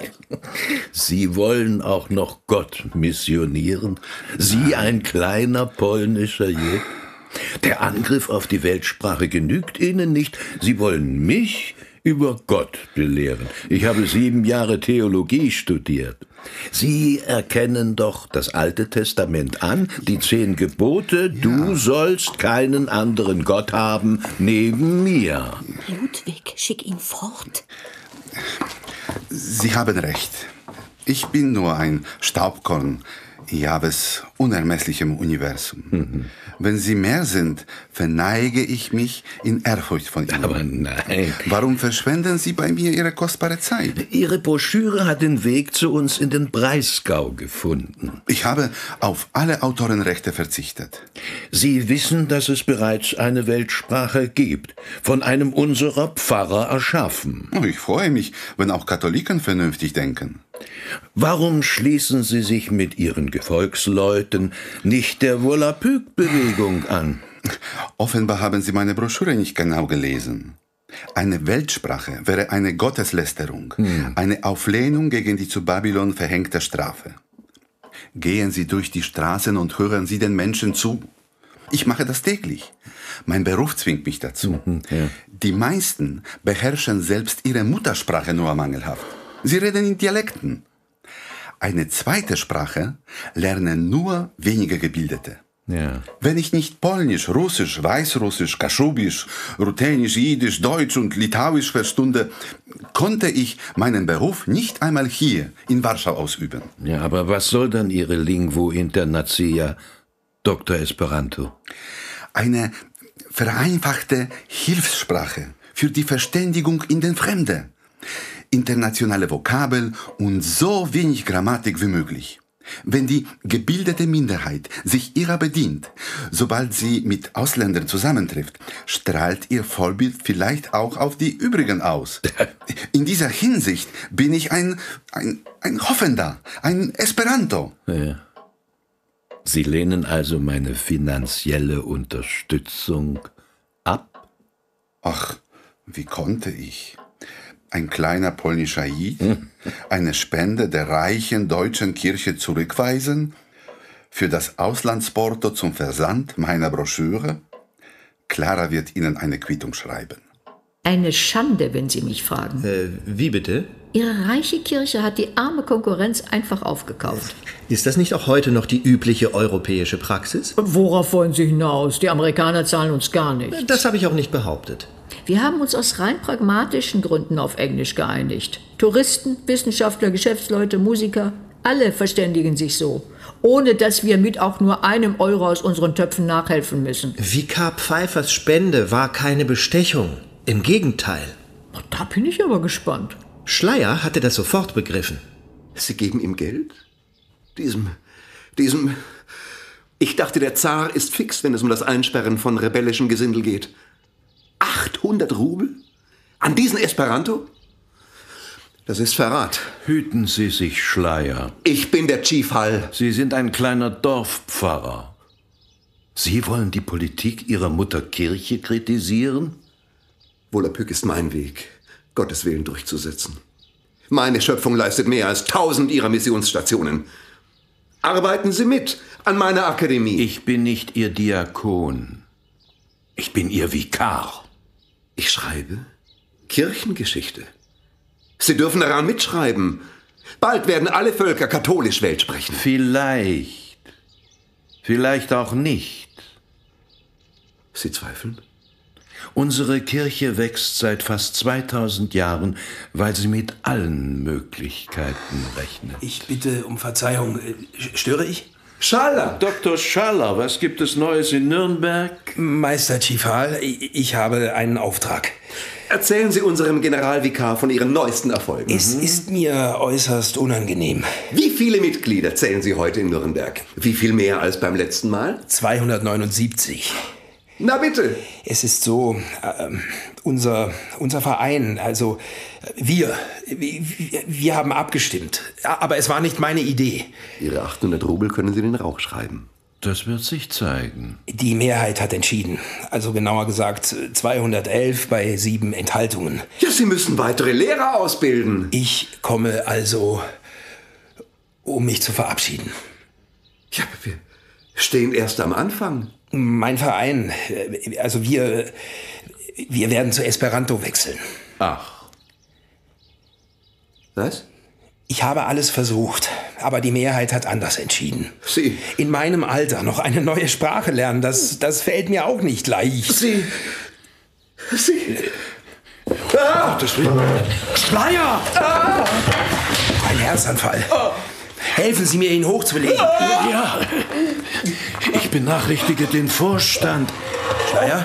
Sie wollen auch noch Gott missionieren? Sie, ein kleiner polnischer Jed? Der Angriff auf die Weltsprache genügt Ihnen nicht. Sie wollen mich über Gott belehren. Ich habe sieben Jahre Theologie studiert. Sie erkennen doch das Alte Testament an, die zehn Gebote, ja. Du sollst keinen anderen Gott haben neben mir. Ludwig, schick ihn fort. Sie haben recht. Ich bin nur ein Staubkorn in Jahwes unermesslichem Universum. Mhm. Wenn Sie mehr sind, verneige ich mich in Ehrfurcht von Ihnen. Aber nein. Warum verschwenden Sie bei mir Ihre kostbare Zeit? Ihre Broschüre hat den Weg zu uns in den Breisgau gefunden. Ich habe auf alle Autorenrechte verzichtet. Sie wissen, dass es bereits eine Weltsprache gibt, von einem unserer Pfarrer erschaffen. Ich freue mich, wenn auch Katholiken vernünftig denken. Warum schließen Sie sich mit Ihren Gefolgsleuten nicht der Volapük-Bewegung an? Offenbar haben Sie meine Broschüre nicht genau gelesen. Eine Weltsprache wäre eine Gotteslästerung, hm. eine Auflehnung gegen die zu Babylon verhängte Strafe. Gehen Sie durch die Straßen und hören Sie den Menschen zu. Ich mache das täglich. Mein Beruf zwingt mich dazu. Mhm, ja. Die meisten beherrschen selbst ihre Muttersprache nur mangelhaft. Sie reden in Dialekten. Eine zweite Sprache lernen nur wenige Gebildete. Ja. Wenn ich nicht Polnisch, Russisch, Weißrussisch, Kaschubisch, Ruthenisch, Jiddisch, Deutsch und Litauisch verstünde, konnte ich meinen Beruf nicht einmal hier in Warschau ausüben. Ja, aber was soll dann Ihre Lingvo Internacia, Doktor Esperanto? Eine vereinfachte Hilfssprache für die Verständigung in den Fremde, internationale Vokabel und so wenig Grammatik wie möglich. Wenn die gebildete Minderheit sich ihrer bedient, sobald sie mit Ausländern zusammentrifft, strahlt ihr Vorbild vielleicht auch auf die übrigen aus. In dieser Hinsicht bin ich ein, ein, ein Hoffender, ein Esperanto. Ja. Sie lehnen also meine finanzielle Unterstützung ab? Ach, wie konnte ich? Ein kleiner polnischer Jid, eine Spende der reichen deutschen Kirche zurückweisen? Für das Auslandsporto zum Versand meiner Broschüre? Clara wird Ihnen eine Quittung schreiben. Eine Schande, wenn Sie mich fragen. Äh, wie bitte? Ihre reiche Kirche hat die arme Konkurrenz einfach aufgekauft. Ist das nicht auch heute noch die übliche europäische Praxis? Worauf wollen Sie hinaus? Die Amerikaner zahlen uns gar nicht. Das habe ich auch nicht behauptet. Wir haben uns aus rein pragmatischen Gründen auf Englisch geeinigt. Touristen, Wissenschaftler, Geschäftsleute, Musiker, alle verständigen sich so, ohne dass wir mit auch nur einem Euro aus unseren Töpfen nachhelfen müssen. Vikar Pfeiffers Spende war keine Bestechung. Im Gegenteil. Da bin ich aber gespannt. Schleyer hatte das sofort begriffen. Sie geben ihm Geld? Diesem, diesem... Ich dachte, der Zar ist fix, wenn es um das Einsperren von rebellischem Gesindel geht. achthundert Rubel? An diesen Esperanto? Das ist Verrat. Hüten Sie sich, Schleyer. Ich bin der Chief Hall. Sie sind ein kleiner Dorfpfarrer. Sie wollen die Politik Ihrer Mutter Kirche kritisieren? Volapük ist mein Weg, Gottes Willen durchzusetzen. Meine Schöpfung leistet mehr als tausend Ihrer Missionsstationen. Arbeiten Sie mit an meiner Akademie. Ich bin nicht Ihr Diakon. Ich bin Ihr Vikar. Ich schreibe Kirchengeschichte. Sie dürfen daran mitschreiben. Bald werden alle Völker katholisch Welt sprechen. Vielleicht. Vielleicht auch nicht. Sie zweifeln? Unsere Kirche wächst seit fast zweitausend Jahren, weil sie mit allen Möglichkeiten rechnet. Ich bitte um Verzeihung. Störe ich? Schaller! Doktor Schaller, was gibt es Neues in Nürnberg? Meister Chifal, ich habe einen Auftrag. Erzählen Sie unserem Generalvikar von Ihren neuesten Erfolgen. Es ist mir äußerst unangenehm. Wie viele Mitglieder zählen Sie heute in Nürnberg? Wie viel mehr als beim letzten Mal? zweihundertneunundsiebzig. Na bitte. Es ist so, äh, unser, unser Verein, also wir, wir, wir haben abgestimmt. Aber es war nicht meine Idee. Ihre achthundert Rubel können Sie in den Rauch schreiben. Das wird sich zeigen. Die Mehrheit hat entschieden. Also genauer gesagt zweihundertelf bei sieben Enthaltungen. Ja, Sie müssen weitere Lehrer ausbilden. Ich komme also, um mich zu verabschieden. Ja, wir stehen erst am Anfang. Mein Verein, also wir, wir werden zu Esperanto wechseln. Ach. Was? Ich habe alles versucht, aber die Mehrheit hat anders entschieden. Sie? In meinem Alter noch eine neue Sprache lernen, das, das fällt mir auch nicht leicht. Sie? Sie? Ah! Gottes Willen. Schleyer! Ah! Ein Herzanfall. Ah! Helfen Sie mir, ihn hochzulegen. Ah! Ja. Ich benachrichtige den Vorstand. Schleyer?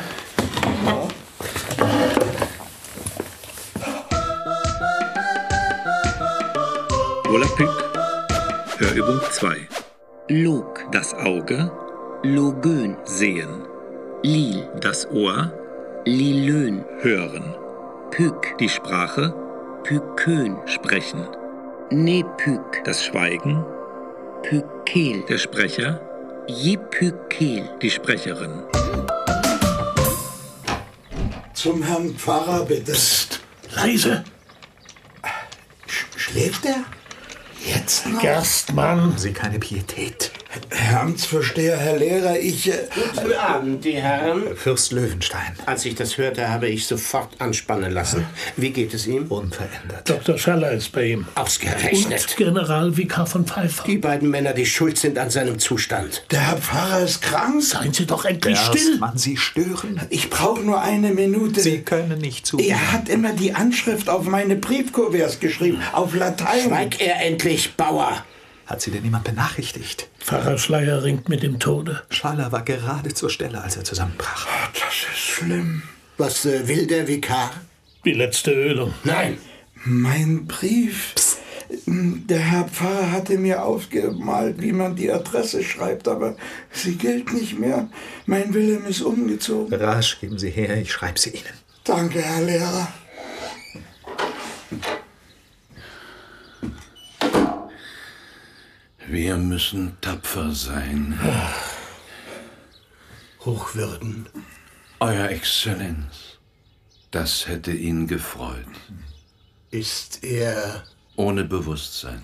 Volapük, Hörübung zwei. Log, Das Auge. Logön, Sehen. Lil, Das Ohr. Lilön, Hören. Pük, Die Sprache. Pükön, Sprechen. Nepük, Das Schweigen. Pükel, Der Sprecher. Jipükel, Die Sprecherin. Zum Herrn Pfarrer, bitte. Psst, leise. Sch- Schläft er? Jetzt noch? Gerstmann, Sie keine Pietät. Herr Amtsvorsteher, Herr Lehrer, ich... Äh, Guten Abend, die Herren. Fürst Löwenstein. Als ich das hörte, habe ich sofort anspannen lassen. Wie geht es ihm? Unverändert. Doktor Schaller ist bei ihm. Ausgerechnet. Und Generalvikar von Pfeiffer. Die beiden Männer, die schuld sind an seinem Zustand. der Herr Pfarrer ist krank. Seien Sie doch endlich still. Gerstmann, Sie stören. Ich brauche nur eine Minute. Sie können nicht zuhören. Er hat immer die Anschrift auf meine Briefkuverts geschrieben, auf Latein. Schweig er endlich, Bauer. Hat Sie denn jemand benachrichtigt? Pfarrer Schleier ringt mit dem Tode. Schleier war gerade zur Stelle, als er zusammenbrach. Oh, das ist schlimm. Was äh, will der Vikar? Die letzte Ölung. Nein. Mein Brief. Psst. Der Herr Pfarrer hatte mir aufgemalt, wie man die Adresse schreibt, aber sie gilt nicht mehr. Mein Wilhelm ist umgezogen. Rasch, geben Sie her, ich schreibe sie Ihnen. Danke, Herr Lehrer. Wir müssen tapfer sein. Hochwürden. Euer Exzellenz, das hätte ihn gefreut. Ist er... Ohne Bewusstsein.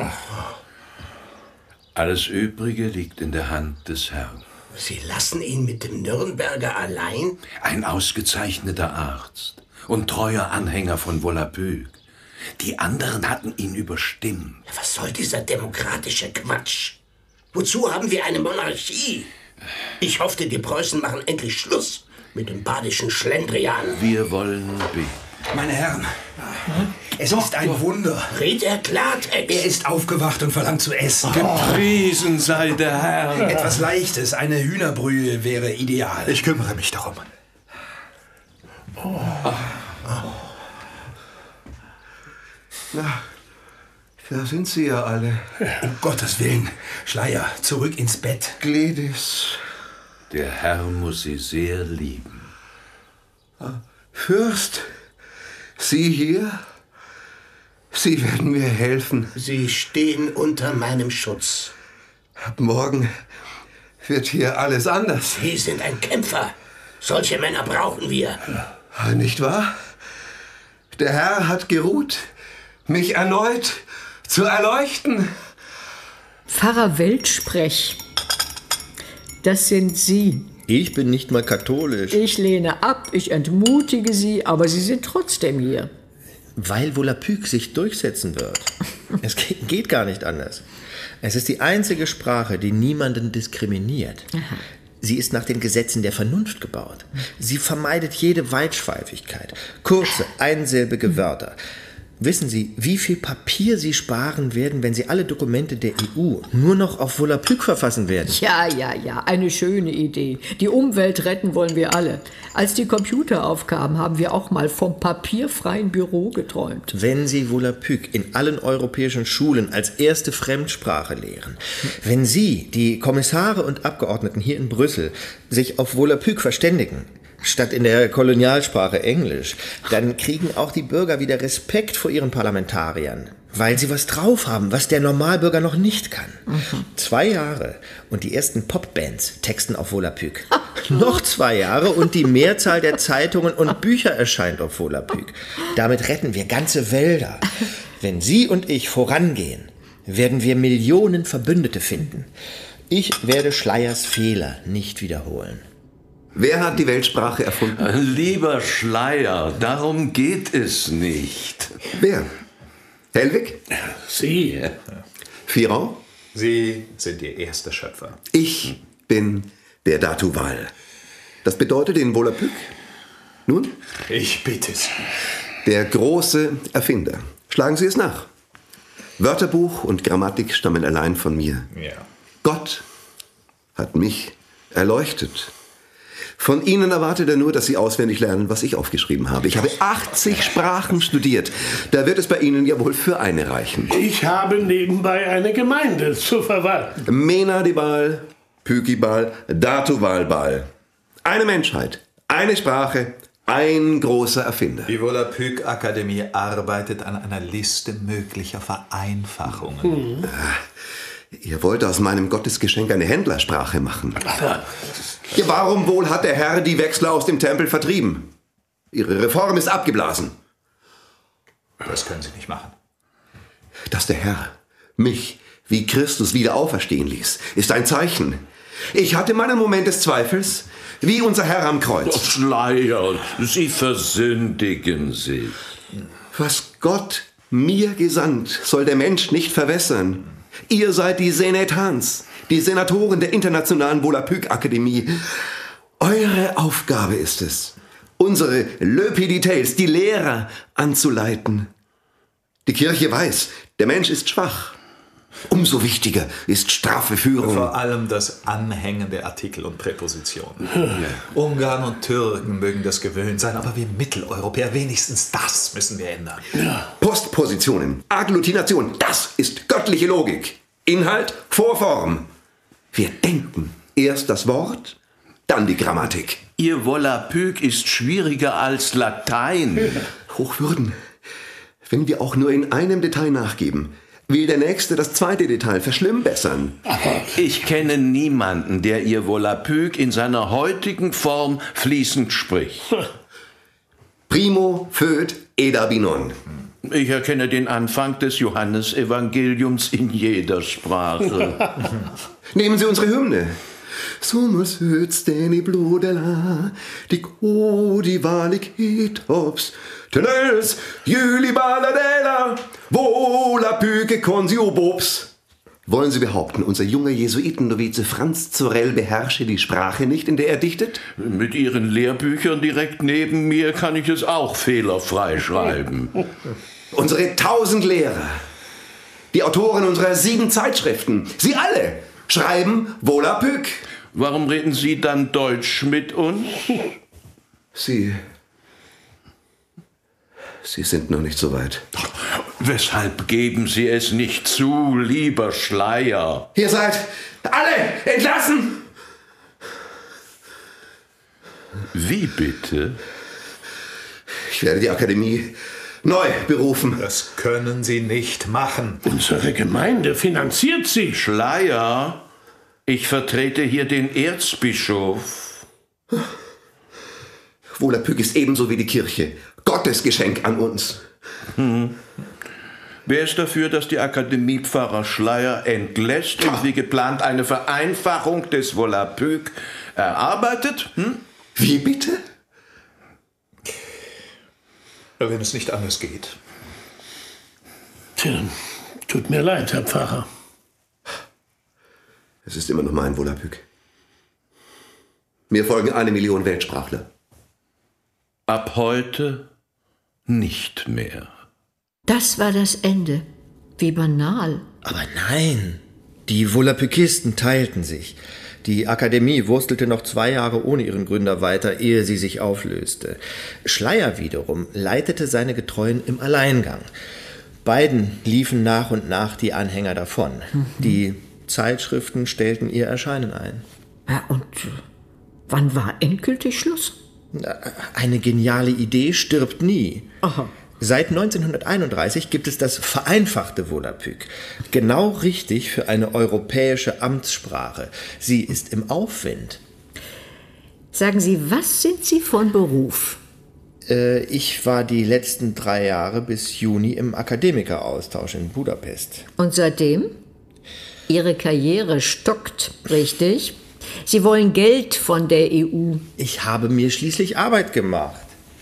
Alles Übrige liegt in der Hand des Herrn. Sie lassen ihn mit dem Nürnberger allein? Ein ausgezeichneter Arzt und treuer Anhänger von Volapük. Die anderen hatten ihn überstimmt. Was soll dieser demokratische Quatsch? Wozu haben wir eine Monarchie? Ich hoffte, die Preußen machen endlich Schluss mit dem badischen Schlendrian. Wir wollen beten. Meine Herren, es ist ein Wunder. Red er Klartext. Er ist aufgewacht und verlangt zu essen. Gepriesen sei der Herr. Etwas Leichtes, eine Hühnerbrühe wäre ideal. Ich kümmere mich darum. Oh. Na, da sind sie ja alle. Um Gottes Willen. Schleier, zurück ins Bett. Gledis. Der Herr muss sie sehr lieben. Fürst, Sie hier? Sie werden mir helfen. Sie stehen unter meinem Schutz. Ab morgen wird hier alles anders. Sie sind ein Kämpfer. Solche Männer brauchen wir. Nicht wahr? Der Herr hat geruht, mich erneut zu erleuchten. Pfarrer Weltsprech, das sind Sie. Ich bin nicht mal katholisch. Ich lehne ab, ich entmutige Sie, aber Sie sind trotzdem hier. Weil Volapük sich durchsetzen wird. Es geht gar nicht anders. Es ist die einzige Sprache, die niemanden diskriminiert. Aha. Sie ist nach den Gesetzen der Vernunft gebaut. Sie vermeidet jede Weitschweifigkeit. Kurze, einsilbige Wörter. Wissen Sie, wie viel Papier Sie sparen werden, wenn Sie alle Dokumente der E U nur noch auf Volapük verfassen werden? Ja, ja, ja, eine schöne Idee. Die Umwelt retten wollen wir alle. Als die Computer aufkamen, haben wir auch mal vom papierfreien Büro geträumt. Wenn Sie Volapük in allen europäischen Schulen als erste Fremdsprache lehren, wenn Sie, die Kommissare und Abgeordneten hier in Brüssel, sich auf Volapük verständigen, statt in der Kolonialsprache Englisch, dann kriegen auch die Bürger wieder Respekt vor ihren Parlamentariern, weil sie was drauf haben, was der Normalbürger noch nicht kann. Mhm. Zwei Jahre und die ersten Popbands texten auf Volapük. Noch zwei Jahre und die Mehrzahl der Zeitungen und Bücher erscheint auf Volapük. Damit retten wir ganze Wälder. Wenn Sie und ich vorangehen, werden wir Millionen Verbündete finden. Ich werde Schleiers Fehler nicht wiederholen. Wer hat die Weltsprache erfunden? Lieber Schleier, darum geht es nicht. Wer? Helwig? Sie. Firau? Sie sind Ihr erster Schöpfer. Ich bin der Datuval. Das bedeutet in Volapük? Nun? Ich bitte Sie. Der große Erfinder. Schlagen Sie es nach. Wörterbuch und Grammatik stammen allein von mir. Ja. Gott hat mich erleuchtet. Von Ihnen erwartet er nur, dass Sie auswendig lernen, was ich aufgeschrieben habe. Ich habe achtzig Sprachen studiert. Da wird es bei Ihnen ja wohl für eine reichen. Ich habe nebenbei eine Gemeinde zu verwalten. Menadibal, Pükibal, Datuvalbal. Eine Menschheit, eine Sprache, ein großer Erfinder. Die Volapük-Akademie arbeitet an einer Liste möglicher Vereinfachungen. Hm. Ihr wollt aus meinem Gottesgeschenk eine Händlersprache machen. Ja, warum wohl hat der Herr die Wechsler aus dem Tempel vertrieben? Ihre Reform ist abgeblasen. Das können Sie nicht machen. Dass der Herr mich wie Christus wieder auferstehen ließ, ist ein Zeichen. Ich hatte meinen Moment des Zweifels, wie unser Herr am Kreuz. Oh, Schleier, Sie versündigen sich. Was Gott mir gesandt, soll der Mensch nicht verwässern. Ihr seid die Senetans, die Senatoren der Internationalen Volapük-Akademie. Eure Aufgabe ist es, unsere Löpiditels, die Lehrer, anzuleiten. Die Kirche weiß, der Mensch ist schwach. Umso wichtiger ist straffe Führung. Vor allem das Anhängen der Artikel und Präpositionen. Ja. Ungarn und Türken mögen das gewöhnt sein, aber wir Mitteleuropäer, wenigstens das müssen wir ändern. Ja. Postpositionen, Agglutination, das ist göttliche Logik. Inhalt vor Form. Wir denken erst das Wort, dann die Grammatik. Ihr Volapük ist schwieriger als Latein. Hochwürden, wenn wir auch nur in einem Detail nachgeben, will der Nächste das zweite Detail verschlimmbessern. Ich kenne niemanden, der Ihr Volapük in seiner heutigen Form fließend spricht. Primo föt eda binon. Ich erkenne den Anfang des Johannesevangeliums in jeder Sprache. Nehmen Sie unsere Hymne. Sumus hötsteni blodela, die kodi valik hitops, tenels, juli baladela, volapyke konsiobobs. Wollen Sie behaupten, unser junger Jesuitennovize Franz Zorell beherrsche die Sprache nicht, in der er dichtet? Mit Ihren Lehrbüchern direkt neben mir kann ich es auch fehlerfrei schreiben. Unsere tausend Lehrer, die Autoren unserer sieben Zeitschriften, Sie alle schreiben Volapük. Warum reden Sie dann Deutsch mit uns? Sie... Sie sind noch nicht so weit. Weshalb geben Sie es nicht zu, lieber Schleyer? Ihr seid alle entlassen! Wie bitte? Ich werde die Akademie neu berufen. Das können Sie nicht machen. Unsere Gemeinde finanziert Sie. Schleyer, ich vertrete hier den Erzbischof. Volapük ist ebenso wie die Kirche Gottes Geschenk an uns. Hm. Wer ist dafür, dass die Akademie Pfarrer Schleyer entlässt und wie geplant eine Vereinfachung des Volapük erarbeitet? Hm? Wie bitte? Wenn es nicht anders geht. Tja, tut mir leid, Herr Pfarrer. Es ist immer noch mein Volapük. Mir folgen eine Million Weltsprachler. Ab heute nicht mehr. Das war das Ende. Wie banal. Aber nein, die Volapükisten teilten sich. Die Akademie wurstelte noch zwei Jahre ohne ihren Gründer weiter, ehe sie sich auflöste. Schleyer wiederum leitete seine Getreuen im Alleingang. Beiden liefen nach und nach die Anhänger davon. Mhm. Die Zeitschriften stellten ihr Erscheinen ein. Ja, und wann war endgültig Schluss? Eine geniale Idee stirbt nie. Aha. Seit neunzehnhunderteinunddreißig gibt es das vereinfachte Volapük. Genau richtig für eine europäische Amtssprache. Sie ist im Aufwind. Sagen Sie, was sind Sie von Beruf? Äh, ich war die letzten drei Jahre bis Juni im Akademikeraustausch in Budapest. Und seitdem? Ihre Karriere stockt, richtig? Sie wollen Geld von der E U. Ich habe mir schließlich Arbeit gemacht.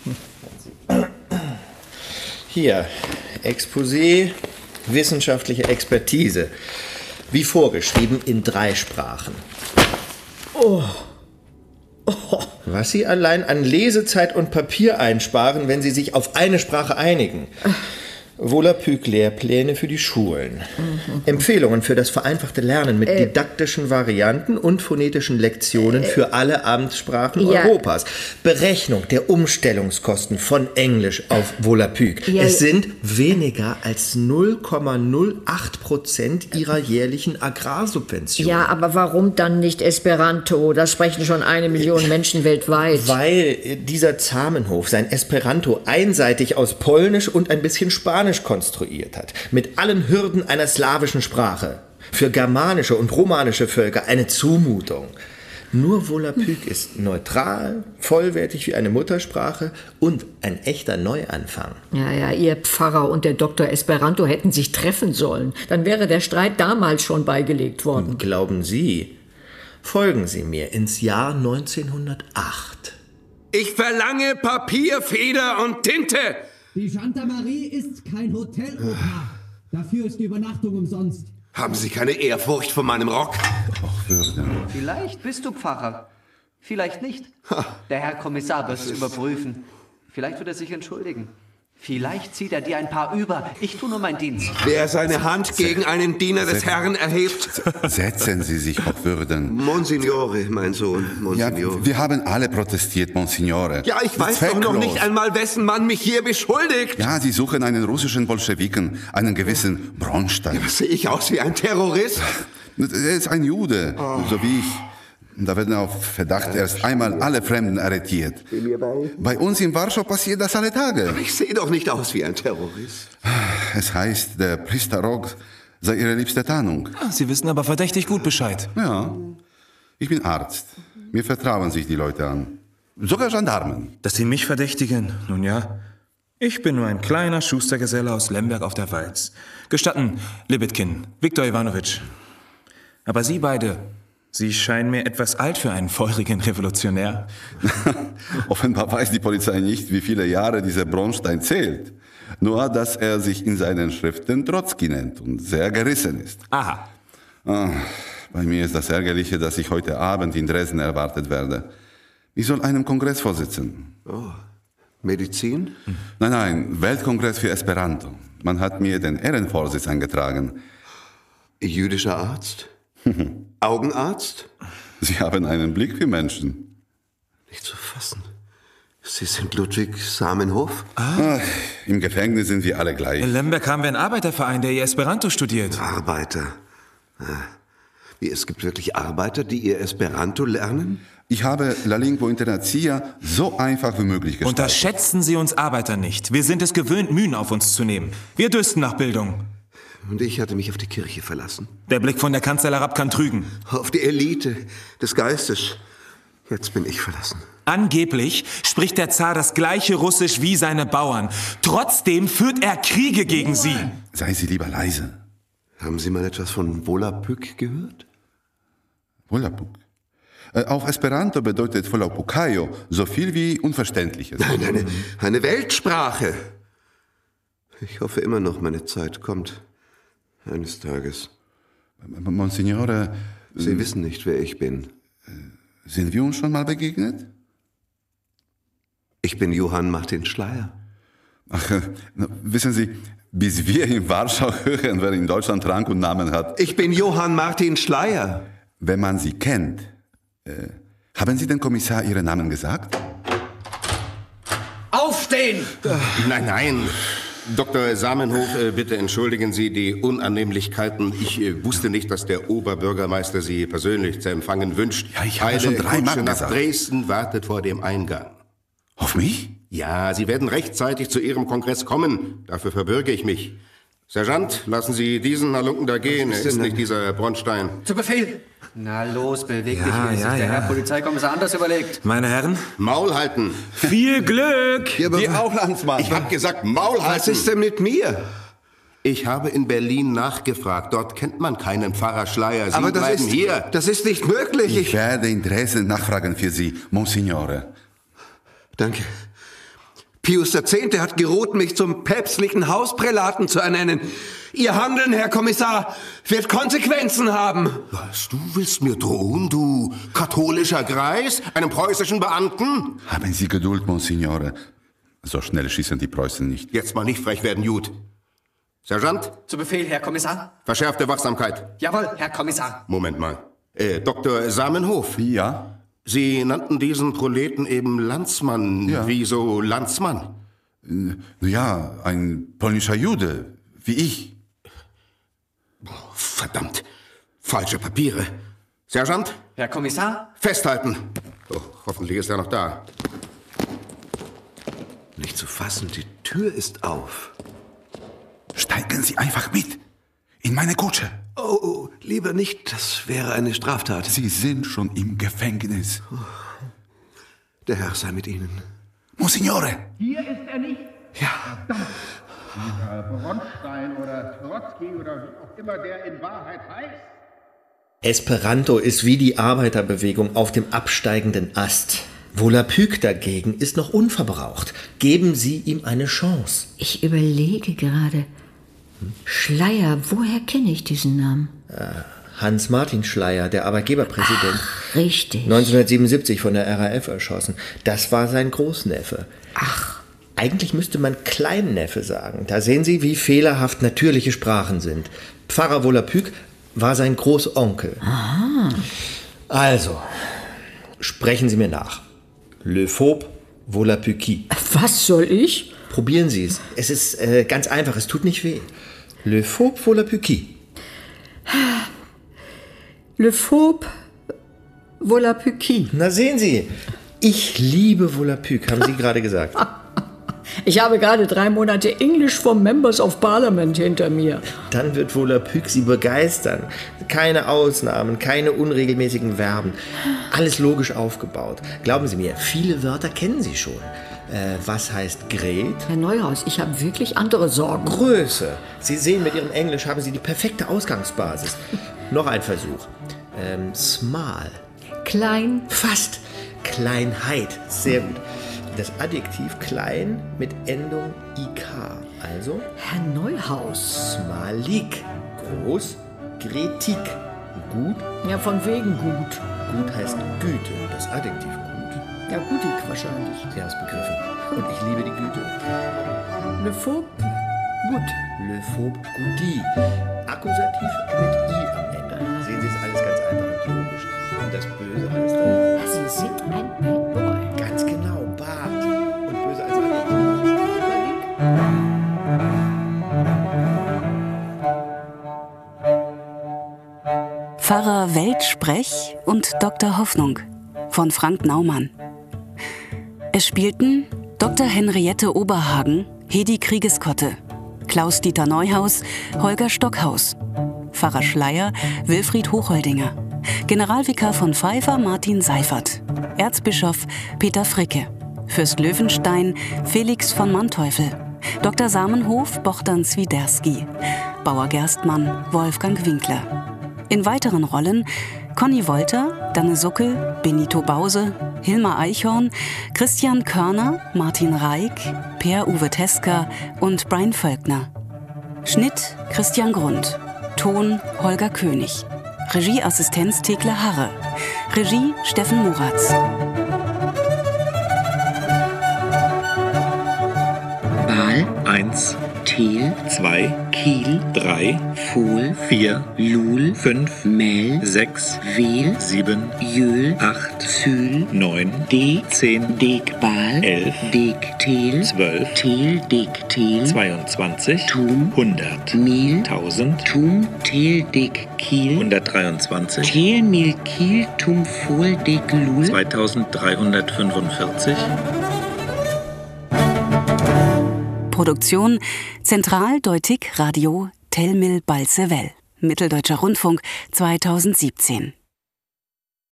Hier, Exposé, wissenschaftliche Expertise. Wie vorgeschrieben in drei Sprachen. Oh. Oh. Was Sie allein an Lesezeit und Papier einsparen, wenn Sie sich auf eine Sprache einigen. Volapük-Lehrpläne für die Schulen. Mhm. Empfehlungen für das vereinfachte Lernen mit äh. didaktischen Varianten und phonetischen Lektionen äh. für alle Amtssprachen ja. Europas. Berechnung der Umstellungskosten von Englisch auf Volapük. Ja. Es sind weniger als null Komma null acht Prozent Ihrer jährlichen Agrarsubvention. Ja, aber warum dann nicht Esperanto? Das sprechen schon eine Million Menschen weltweit. Weil dieser Zamenhof sein Esperanto einseitig aus Polnisch und ein bisschen Spanisch konstruiert hat, mit allen Hürden einer slawischen Sprache. Für germanische und romanische Völker eine Zumutung. Nur Volapük ist neutral, vollwertig wie eine Muttersprache und ein echter Neuanfang. Ja, ja, Ihr Pfarrer und der Doktor Esperanto hätten sich treffen sollen. Dann wäre der Streit damals schon beigelegt worden. Glauben Sie? Folgen Sie mir ins Jahr neunzehnhundertacht. Ich verlange Papier, Feder und Tinte! Die Gendarmerie ist kein Hotel, Opa. Dafür ist die Übernachtung umsonst. Haben Sie keine Ehrfurcht vor meinem Rock? Ach, Würde. Vielleicht bist du Pfarrer. Vielleicht nicht. Der Herr Kommissar wird es überprüfen. Vielleicht wird er sich entschuldigen. Vielleicht zieht er dir ein paar über. Ich tue nur meinen Dienst. Wer seine Hand gegen einen Diener des Herrn erhebt... Setzen Sie sich, Hochwürden. Monsignore, mein Sohn, Monsignore. Ja, wir haben alle protestiert, Monsignore. Ja, ich weiß doch noch nicht einmal, wessen Mann mich hier beschuldigt. Ja, Sie suchen einen russischen Bolschewiken, einen gewissen Bronstein. Ja, sehe ich aus wie ein Terrorist? Er ist ein Jude, oh. so wie ich. Da werden auf Verdacht erst einmal alle Fremden arretiert. Bei uns in Warschau passiert das alle Tage. Ich sehe doch nicht aus wie ein Terrorist. Es heißt, der Priester Rog sei Ihre liebste Tarnung. Sie wissen aber verdächtig gut Bescheid. Ja, ich bin Arzt. Mir vertrauen sich die Leute an. Sogar Gendarmen. Dass Sie mich verdächtigen? Nun ja. Ich bin nur ein kleiner Schustergeselle aus Lemberg auf der Walz. Gestatten, Libetkin, Viktor Iwanowitsch. Aber Sie beide... Sie scheinen mir etwas alt für einen feurigen Revolutionär. Offenbar weiß die Polizei nicht, wie viele Jahre dieser Bronstein zählt. Nur, dass er sich in seinen Schriften Trotzki nennt und sehr gerissen ist. Aha. Ah, bei mir ist das Ärgerliche, dass ich heute Abend in Dresden erwartet werde. Ich soll einem Kongress vorsitzen. Oh, Medizin? Hm. Nein, nein, Weltkongress für Esperanto. Man hat mir den Ehrenvorsitz angetragen. Jüdischer Arzt? Augenarzt? Sie haben einen Blick für Menschen. Nicht zu fassen. Sie sind Ludwig Zamenhof? Ah. Ach, im Gefängnis sind wir alle gleich. In Lemberg haben wir einen Arbeiterverein, der ihr Esperanto studiert. Arbeiter? Wie, es gibt wirklich Arbeiter, die ihr Esperanto lernen? Ich habe La Lingua Internazia so einfach wie möglich gestaltet. Unterschätzen Sie uns Arbeiter nicht. Wir sind es gewöhnt, Mühen auf uns zu nehmen. Wir dürsten nach Bildung. Und ich hatte mich auf die Kirche verlassen. Der Blick von der Kanzel herab kann trügen. Auf die Elite des Geistes. Jetzt bin ich verlassen. Angeblich spricht der Zar das gleiche Russisch wie seine Bauern. Trotzdem führt er Kriege gegen sie. Seien Sie lieber leise. Haben Sie mal etwas von Volapük gehört? Volapük? Äh, auf Esperanto bedeutet Volapükajo so viel wie Unverständliches. Nein, eine, eine Weltsprache. Ich hoffe immer noch, meine Zeit kommt. Eines Tages. Monsignore... Sie äh, wissen nicht, wer ich bin. Sind wir uns schon mal begegnet? Ich bin Johann Martin Schleyer. Ach, äh, wissen Sie, bis wir in Warschau hören, wer in Deutschland Rang und Namen hat. Ich bin Johann Martin Schleyer. Wenn man Sie kennt, äh, haben Sie dem Kommissar Ihren Namen gesagt? Aufstehen! Nein, nein. Doktor Zamenhof, bitte entschuldigen Sie die Unannehmlichkeiten. Ich äh, wusste nicht, dass der Oberbürgermeister Sie persönlich zu empfangen wünscht. Ja, ich habe schon dreimal Kutsche nach gesagt. Dresden wartet vor dem Eingang. Auf mich? Ja, Sie werden rechtzeitig zu Ihrem Kongress kommen. Dafür verbürge ich mich. Sergeant, lassen Sie diesen Halunken da gehen. Er ist nicht dieser Bronstein. Zu Befehl! Na los, beweg dich, Ja, wie es ja, sich der ja. Herr Polizeikommissar anders überlegt. Meine Herren? Maul halten! Viel Glück! Die auch, Landsmann. Ich habe gesagt, Maul halten! Was ist denn mit mir? Ich habe in Berlin nachgefragt. Dort kennt man keinen Pfarrer Schleyer. Sie Aber das bleiben ist, hier. das ist nicht möglich. Ich werde in Dresden nachfragen für Sie, Monsignore. Danke. Pius der Zehnte hat geroten, mich zum päpstlichen Hausprälaten zu ernennen. Ihr Handeln, Herr Kommissar, wird Konsequenzen haben. Was, du willst mir drohen, du katholischer Greis, einem preußischen Beamten? Haben Sie Geduld, Monsignore. So schnell schießen die Preußen nicht. Jetzt mal nicht frech werden, Jud. Sergeant? Zu Befehl, Herr Kommissar. Verschärfte Wachsamkeit. Jawohl, Herr Kommissar. Moment mal. Äh, Doktor Zamenhof. Ja? Sie nannten diesen Proleten eben Landsmann. Ja. Wieso Landsmann? Ja, ein polnischer Jude, wie ich. Verdammt. Falsche Papiere. Sergeant? Herr Kommissar? Festhalten. Oh, hoffentlich ist er noch da. Nicht zu fassen, die Tür ist auf. Steigen Sie einfach mit. In meine Kutsche. Oh, oh, lieber nicht, das wäre eine Straftat. Sie sind schon im Gefängnis. Der Herr sei mit Ihnen. Monsignore! Hier ist er nicht. Ja. Dieser Bronstein oder Trotzki oder wie auch immer der in Wahrheit heißt. Esperanto ist wie die Arbeiterbewegung auf dem absteigenden Ast. Volapük dagegen ist noch unverbraucht. Geben Sie ihm eine Chance. Ich überlege gerade. Schleyer, woher kenne ich diesen Namen? Hans-Martin Schleyer, der Arbeitgeberpräsident. Ach, richtig. neunzehnhundertsiebenundsiebzig von der R A F erschossen. Das war sein Großneffe. Ach, Eigentlich müsste man Kleinneffe sagen. Da sehen Sie, wie fehlerhaft natürliche Sprachen sind. Pfarrer Volapük war sein Großonkel. Aha. Also, sprechen Sie mir nach. Le Fauve Volapüki. Was soll ich? Probieren Sie es. Es ist äh, ganz einfach, es tut nicht weh. Le Fauve Volapüki. Le Fauve Volapüki. Na sehen Sie, ich liebe Volapük, haben Sie gerade gesagt. Ich habe gerade drei Monate English for Members of Parliament hinter mir. Dann wird Volapük Sie begeistern. Keine Ausnahmen, keine unregelmäßigen Verben. Alles logisch aufgebaut. Glauben Sie mir, viele Wörter kennen Sie schon. Äh, was heißt Gret? Herr Neuhaus, ich habe wirklich andere Sorgen. Größe. Sie sehen, mit Ihrem Englisch haben Sie die perfekte Ausgangsbasis. Noch ein Versuch. Ähm, small. Klein. Fast. Kleinheit. Sehr gut. Das Adjektiv klein mit Endung ik. Also? Herr Neuhaus. Smalik. Groß. Gretik. Gut. Ja, von wegen gut. Gut heißt Güte. Das Adjektiv gut. Ja, gutig wahrscheinlich. Sie haben es begriffen. Und ich liebe die Güte. Le Fauve gut. Le Fauve goudi. Akkusativ mit i am Ende. Sehen Sie, ist alles ganz einfach und logisch. Und das Böse alles drin. Sie sind ein Bad Boy. Ganz genau, Bart. Und böse als Adjektiv. Pfarrer Weltsprech und Doktor Hoffnung von Frank Naumann. Es spielten Doktor Henriette Oberhagen, Hedi Kriegeskotte, Klaus-Dieter Neuhaus, Holger Stockhaus, Pfarrer Schleier, Wilfried Hochholdinger, Generalvikar von Pfeiffer Martin Seifert, Erzbischof Peter Fricke, Fürst Löwenstein Felix von Manteuffel, Doktor Samenhof Bohdan Swiderski, Bauer Gerstmann Wolfgang Winkler. In weiteren Rollen Conny Wolter, Danne Suckel, Benito Bause, Hilmar Eichhorn, Christian Körner, Martin Reik, Per-Uwe Teska und Brian Völkner. Schnitt Christian Grund. Ton Holger König. Regieassistenz Thekla Harre. Regie Steffen Moratz. Baal eins, Thiel zwei, Kiel drei, Fuhl vier, Lul fünf, Mel sechs, Wel sieben, Jöl acht, Zyl neun, De zehn, Deg Baal elf, Deg Tel zwölf, Tel Deg Tel zweiundzwanzig, Tum hundert, Mil tausend, Tum Tel Deg Kiel hundertdreiundzwanzig, Tel Mil Kiel Tum Fohl Deg Lul zweitausenddreihundertfünfundvierzig. Produktion Zentraldeutig Radio Telmil Balzewell. Mitteldeutscher Rundfunk zweitausendsiebzehn.